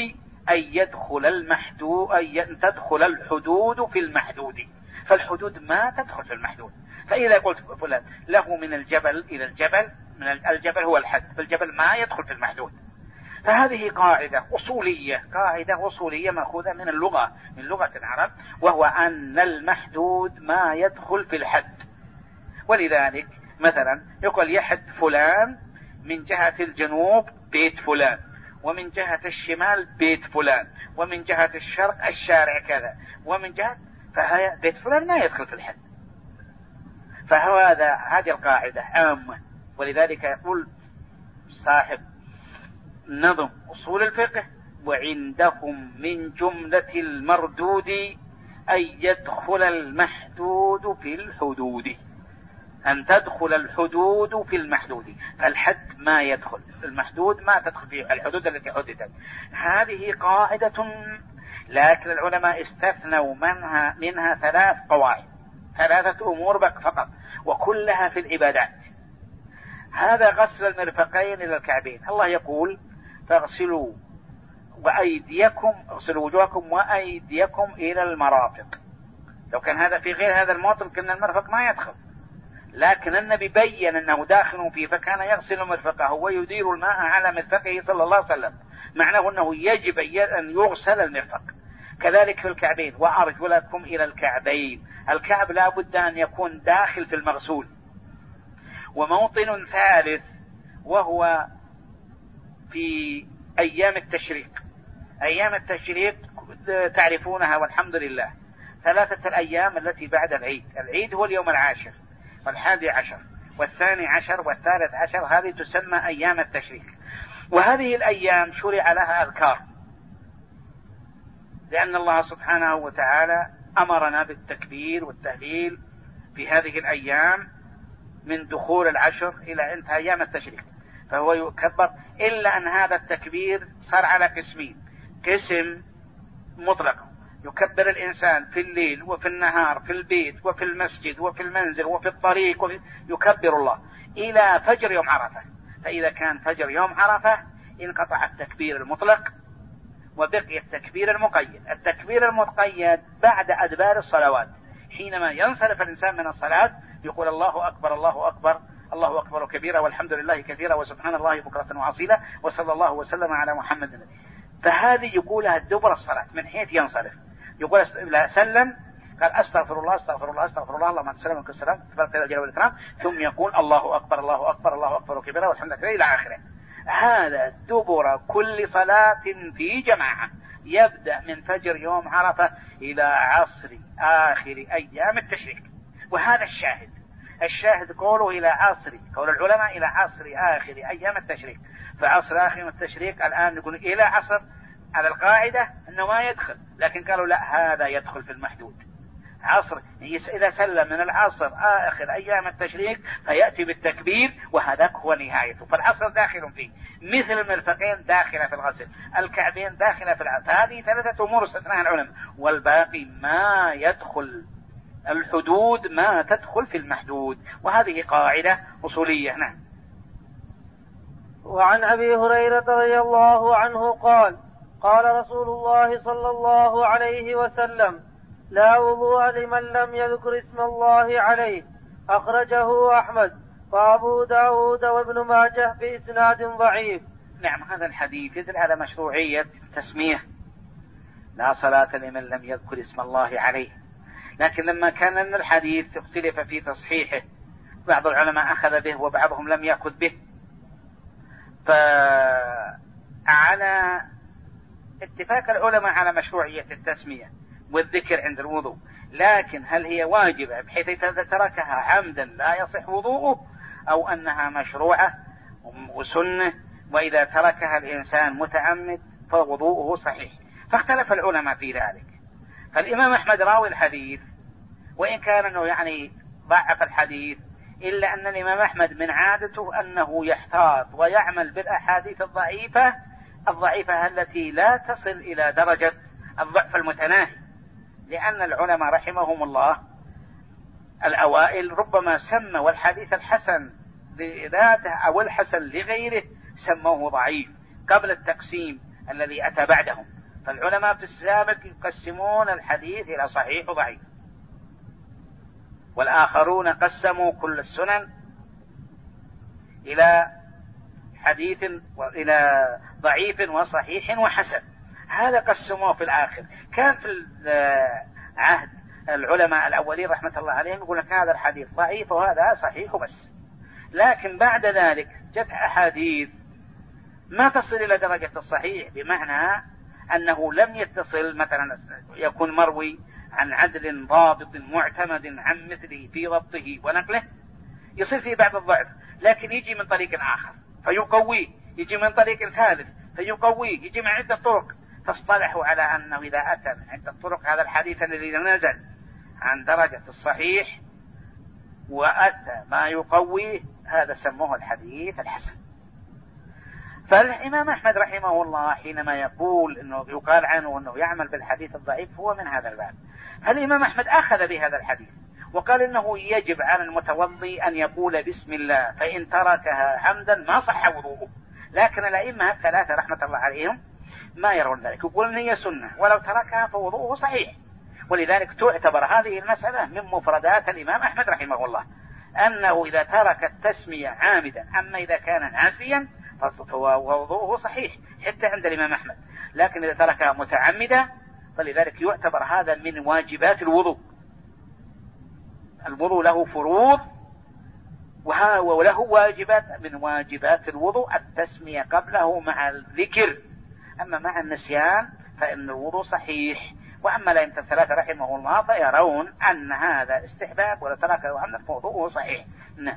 Speaker 3: أن تدخل الحدود في المحدود، فالحدود ما تدخل في المحدود. فإذا قلت فلان له من الجبل إلى الجبل، من الجبل هو الحد، فالجبل ما يدخل في المحدود. فهذه قاعدة أصولية مأخوذة من اللغة، من لغة العرب، وهو أن المحدود ما يدخل في الحد. ولذلك مثلا يقول يحد فلان من جهة الجنوب بيت فلان، ومن جهة الشمال بيت فلان، ومن جهة الشرق الشارع كذا، ومن جهة بيت فلان ما يدخل في الحد. هذه القاعدة عامة. ولذلك يقول صاحب نظم أصول الفقه: وعندهم من جملة المردود أن يدخل المحدود في الحدود، أن تدخل الحدود في المحدود، فالحد ما يدخل، المحدود ما تدخل فيه، الحدود التي حددت. هذه قاعدة، لكن العلماء استثنوا منها 3 قواعد، 3 أمور فقط، وكلها في العبادات. هذا غسل المرفقين إلى الكعبين. الله يقول: فاغسلوا اغسلوا وجوهكم وأيديكم إلى المرافق. لو كان هذا في غير هذا الموطن كان المرفق ما يدخل، لكن النبي بين أنه داخل فيه، فكان يغسل مرفقه ويدير الماء على مرفقه صلى الله عليه وسلم، معناه أنه يجب أن يغسل المرفق. كذلك في الكعبين: وأرجلكم إلى الكعبين. الكعب لا بد أن يكون داخل في المغسول. وموطن ثالث وهو في أيام التشريق. أيام التشريق تعرفونها والحمد لله، 3 الأيام التي بعد العيد. العيد هو اليوم 10 و11 و12 و13، هذه تسمى أيام التشريق. وهذه الأيام شرع لها أذكار، لأن الله سبحانه وتعالى أمرنا بالتكبير والتهليل في هذه الأيام من دخول العشر إلى انتهاء أيام التشريق، فهو يكبر. إلا أن هذا التكبير صار على قسمين: قسم مطلق يكبر الإنسان في الليل وفي النهار، في البيت وفي المسجد وفي المنزل وفي الطريق، يكبر الله إلى فجر يوم عرفة. فإذا كان فجر يوم عرفة انقطع التكبير المطلق وبقي التكبير المقيد. التكبير المقيد بعد أدبار الصلوات، حينما ينصرف الإنسان من الصلاة يقول: الله أكبر الله أكبر الله أكبر كبيرا والحمد لله كثيرا وسبحان الله بكرة وعصيلا وصلى الله وسلم على محمد. فهذه يقولها الدبر الصلاة من حيث ينصرف. يقول سلم قال: أستغفر الله أستغفر الله أستغفر الله اللهم أنت السلام ومنك السلام تبارك يا ذا الجلال والإكرام، ثم يقول: الله أكبر الله أكبر الله أكبر كبيرا والحمد لله إلى آخره. هذا دبر كل صلاة في جماعة، يبدأ من فجر يوم عرفة إلى عصر آخر أيام التشريق. وهذا الشاهد قوله إلى عصر، قول العلماء إلى عصر آخر أيام التشريق. فعصر آخر التشريق الآن نقول إلى عصر، على القاعدة أنه ما يدخل، لكن قالوا لا، هذا يدخل في المحدود. عصر إذا سلم من العصر آخر أيام التشريق فيأتي بالتكبير، وهذاك هو نهايته. فالعصر داخل فيه، مثل المرفقين داخلة في الغسل، الكعبين داخلة في العصر. هذه 3 أمور استثناها العلماء، والباقي ما يدخل الحدود ما تدخل في المحدود. وهذه قاعدة أصولية. نعم.
Speaker 2: وعن أبي هريرة رضي الله عنه قال: قال رسول الله صلى الله عليه وسلم: لا وضوء لمن لم يذكر اسم الله عليه. أخرجه أحمد وأبو داود وابن ماجه بإسناد ضعيف.
Speaker 3: نعم، هذا الحديث يدل على مشروعية التسمية: لا صلاة لمن لم يذكر اسم الله عليه. لكن لما كان أن الحديث اختلف في تصحيحه، بعض العلماء أخذ به وبعضهم لم يأخذ به، فعلى اتفاق العلماء على مشروعية التسمية والذكر عند الوضوء، لكن هل هي واجبة بحيث إذا تركها عمدا لا يصح وضوءه، أو أنها مشروعة وسنة وإذا تركها الإنسان متعمد فوضوءه صحيح؟ فاختلف العلماء في ذلك. فالإمام أحمد راوي الحديث، وإن كان أنه يعني ضعف الحديث، إلا أن الإمام أحمد من عادته أنه يحتاط ويعمل بالأحاديث الضعيفة التي لا تصل إلى درجة الضعف المتناهي، لأن العلماء رحمهم الله الأوائل ربما سموا الحديث الحسن لذاته أو الحسن لغيره سموه ضعيف قبل التقسيم الذي أتى بعدهم. فالعلماء في السابق يقسمون الحديث إلى صحيح وضعيف، والآخرون قسموا كل السنن إلى حديث وإلى ضعيف وصحيح وحسن. هذا قسموه في الآخر. كان في عهد العلماء الأولين رحمة الله عليهم يقول لك هذا الحديث ضعيف وهذا صحيح بس، لكن بعد ذلك جت أحاديث ما تصل إلى درجة الصحيح، بمعنى أنه لم يتصل، مثلا يكون مروي عن عدل ضابط معتمد عن مثله في ضبطه ونقله، يصير فيه بعض الضعف، لكن يجي من طريق آخر فيقويه، يجي من طريق ثالث فيقويه، يجي من عدة طرق، فاصطلحوا على أنه إذا أتى من عدة طرق هذا الحديث الذي نزل عن درجة الصحيح وأتى ما يقويه هذا سموه الحديث الحسن. فالإمام أحمد رحمه الله حينما يقول أنه يقال عنه أنه يعمل بالحديث الضعيف هو من هذا الباب. فالإمام أحمد أخذ بهذا الحديث وقال إنه يجب على المتوضي أن يقول بسم الله، فإن تركها عمدا ما صح وضوءه. لكن الأئمة الثلاثة رحمة الله عليهم ما يرون ذلك، يقول إن هي سنة ولو تركها فوضوءه صحيح. ولذلك تعتبر هذه المسألة من مفردات الإمام أحمد رحمه الله، أنه إذا ترك التسمية عامدا، أما إذا كان ناسيا فوضوءه صحيح حتى عند الإمام أحمد. لكن إذا تركها متعمدا فلذلك يعتبر هذا من واجبات الوضوء. الوضوء له فروض وله واجبات، من واجبات الوضوء التسمية قبله مع الذكر، أما مع النسيان فإن الوضوء صحيح. وأما الأئمة الثلاثة رحمه الله فيرون أن هذا استحباب ولا تركه عمدا فوضوءه صحيح. نعم.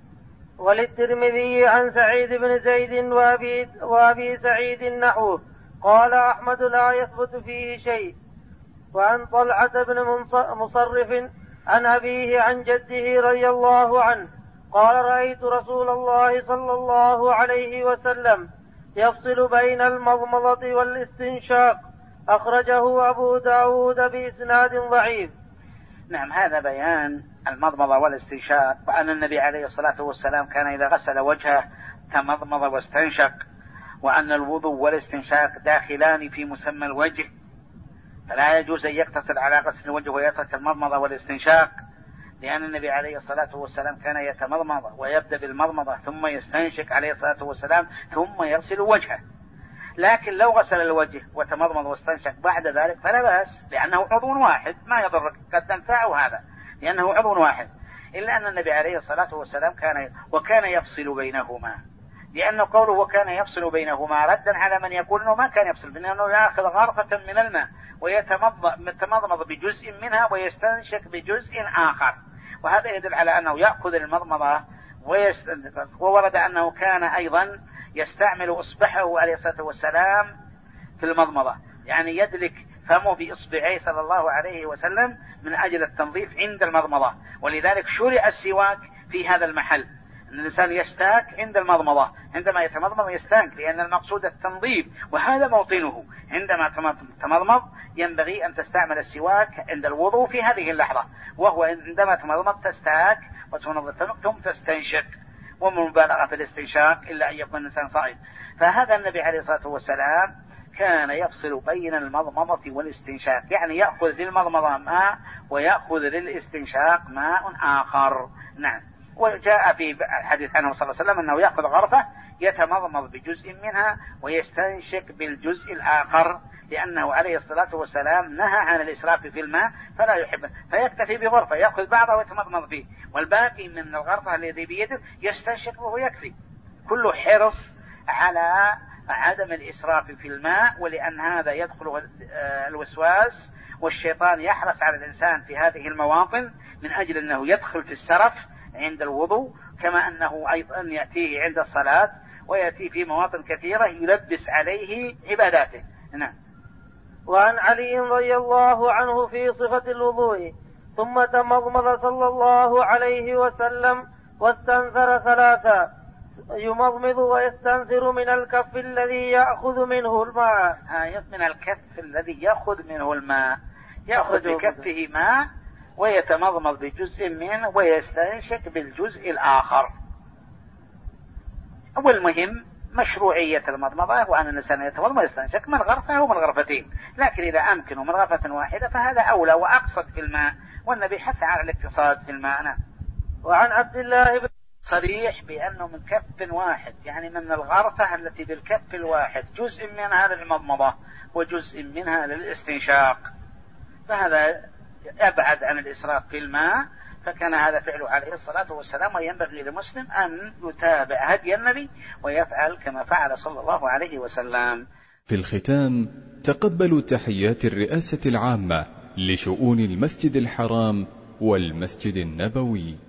Speaker 2: وللترمذي عن سعيد بن زيد وأبي سعيد نحوه قال أحمد لا يثبت فيه شيء. وعن طلحة بن مصرف عن أبيه عن جده رضي الله عنه قال رأيت رسول الله صلى الله عليه وسلم يفصل بين المضمضة والاستنشاق، أخرجه أبو داود بإسناد ضعيف.
Speaker 3: نعم، هذا بيان المضمضة والاستنشاق، وأن النبي عليه الصلاة والسلام كان إذا غسل وجهه تمضمض واستنشق، وأن الوضوء والاستنشاق داخلان في مسمى الوجه، فلا يجوز أن يقتصر على غسل الوجه ويترك المضمضة والاستنشاق، لأن النبي عليه الصلاة والسلام كان يتمضمض ويبدأ بالمضمضة ثم يستنشق عليه الصلاة والسلام ثم يغسل وجهه. لكن لو غسل الوجه وتمضمض واستنشق بعد ذلك فلا بأس، لأنه عضو واحد ما يضر قد تنفعه هذا، لأنه عضو واحد. إلا أن النبي عليه الصلاة والسلام كان يفصل بينهما، لأنه قوله وكان يفصل بينهما ردا على من يقول أنه ما كان يفصل، لأنه يأخذ غرفة من الماء ويتمضمض بجزء منها ويستنشق بجزء آخر، وهذا يدل على أنه يأخذ المضمضة وورد أنه كان أيضا يستعمل إصبعه عليه الصلاة والسلام في المضمضة، يعني يدلك فمه بإصبعيه صلى الله عليه وسلم من أجل التنظيف عند المضمضة. ولذلك شرع السواك في هذا المحل، أن الإنسان يستاك عند المضمضة، عندما يتمضمض يستاك، لأن المقصود التنظيف وهذا موطنه. عندما تمضمض ينبغي أن تستعمل السواك عند الوضوء في هذه اللحظة، وهو عندما تمضمض تستاك وتنظف فمك ثم تستنشق، ومن مبالغة في الاستنشاق إلا أن يكون الإنسان صائم. فهذا النبي عليه الصلاة والسلام كان يفصل بين المضمضة والاستنشاق، يعني يأخذ للمضمضة ماء ويأخذ للاستنشاق ماء آخر. نعم. وجاء في الحديث عنه صلى الله عليه وسلم أنه يأخذ غرفة يتمضمض بجزء منها ويستنشق بالجزء الآخر، لأنه عليه الصلاة والسلام نهى عن الإسراف في الماء فلا يحب، فيكتفي بغرفة يأخذ بعضها ويتمضمض فيه، والباقي من الغرفة الذي بيده يستنشق وهو يكفي. كله حرص على عدم الإسراف في الماء، ولأن هذا يدخل الوسواس، والشيطان يحرص على الإنسان في هذه المواطن من أجل أنه يدخل في السرف عند الوضوء، كما أنه أيضا يأتيه عند الصلاة ويأتي في مواطن كثيرة يلبس عليه عباداته. نعم.
Speaker 2: وعن علي رضي الله عنه في صفة الوضوء: ثم تمضمض صلى الله عليه وسلم واستنثر ثلاثا، يمضمض ويستنثر من الكف الذي يأخذ منه الماء.
Speaker 3: من الكف الذي يأخذ منه الماء، يأخذ بكفه ماء ويتمضمض بجزء منه ويستنشق بالجزء الآخر. والمهم مشروعية المضمضة، وأن الإنسان يتمضمض ويستنشق من غرفة أو من غرفتين، لكن إذا أمكن من غرفة واحدة فهذا أولى وأقصد في الماء، والنبي حث على الاقتصاد في الماء.
Speaker 2: وعن عبد الله بن
Speaker 3: صريح بأنه من كف واحد، يعني من الغرفة التي بالكف الواحد جزء منها للمضمضة وجزء منها للاستنشاق، فهذا أبعد عن الإسراف في الماء، فكان هذا فعله عليه الصلاة والسلام، وينبغي للمسلم أن يتابع هدي النبي ويفعل كما فعل صلى الله عليه وسلم.
Speaker 1: في الختام تقبلوا تحيات الرئاسة العامة لشؤون المسجد الحرام والمسجد النبوي.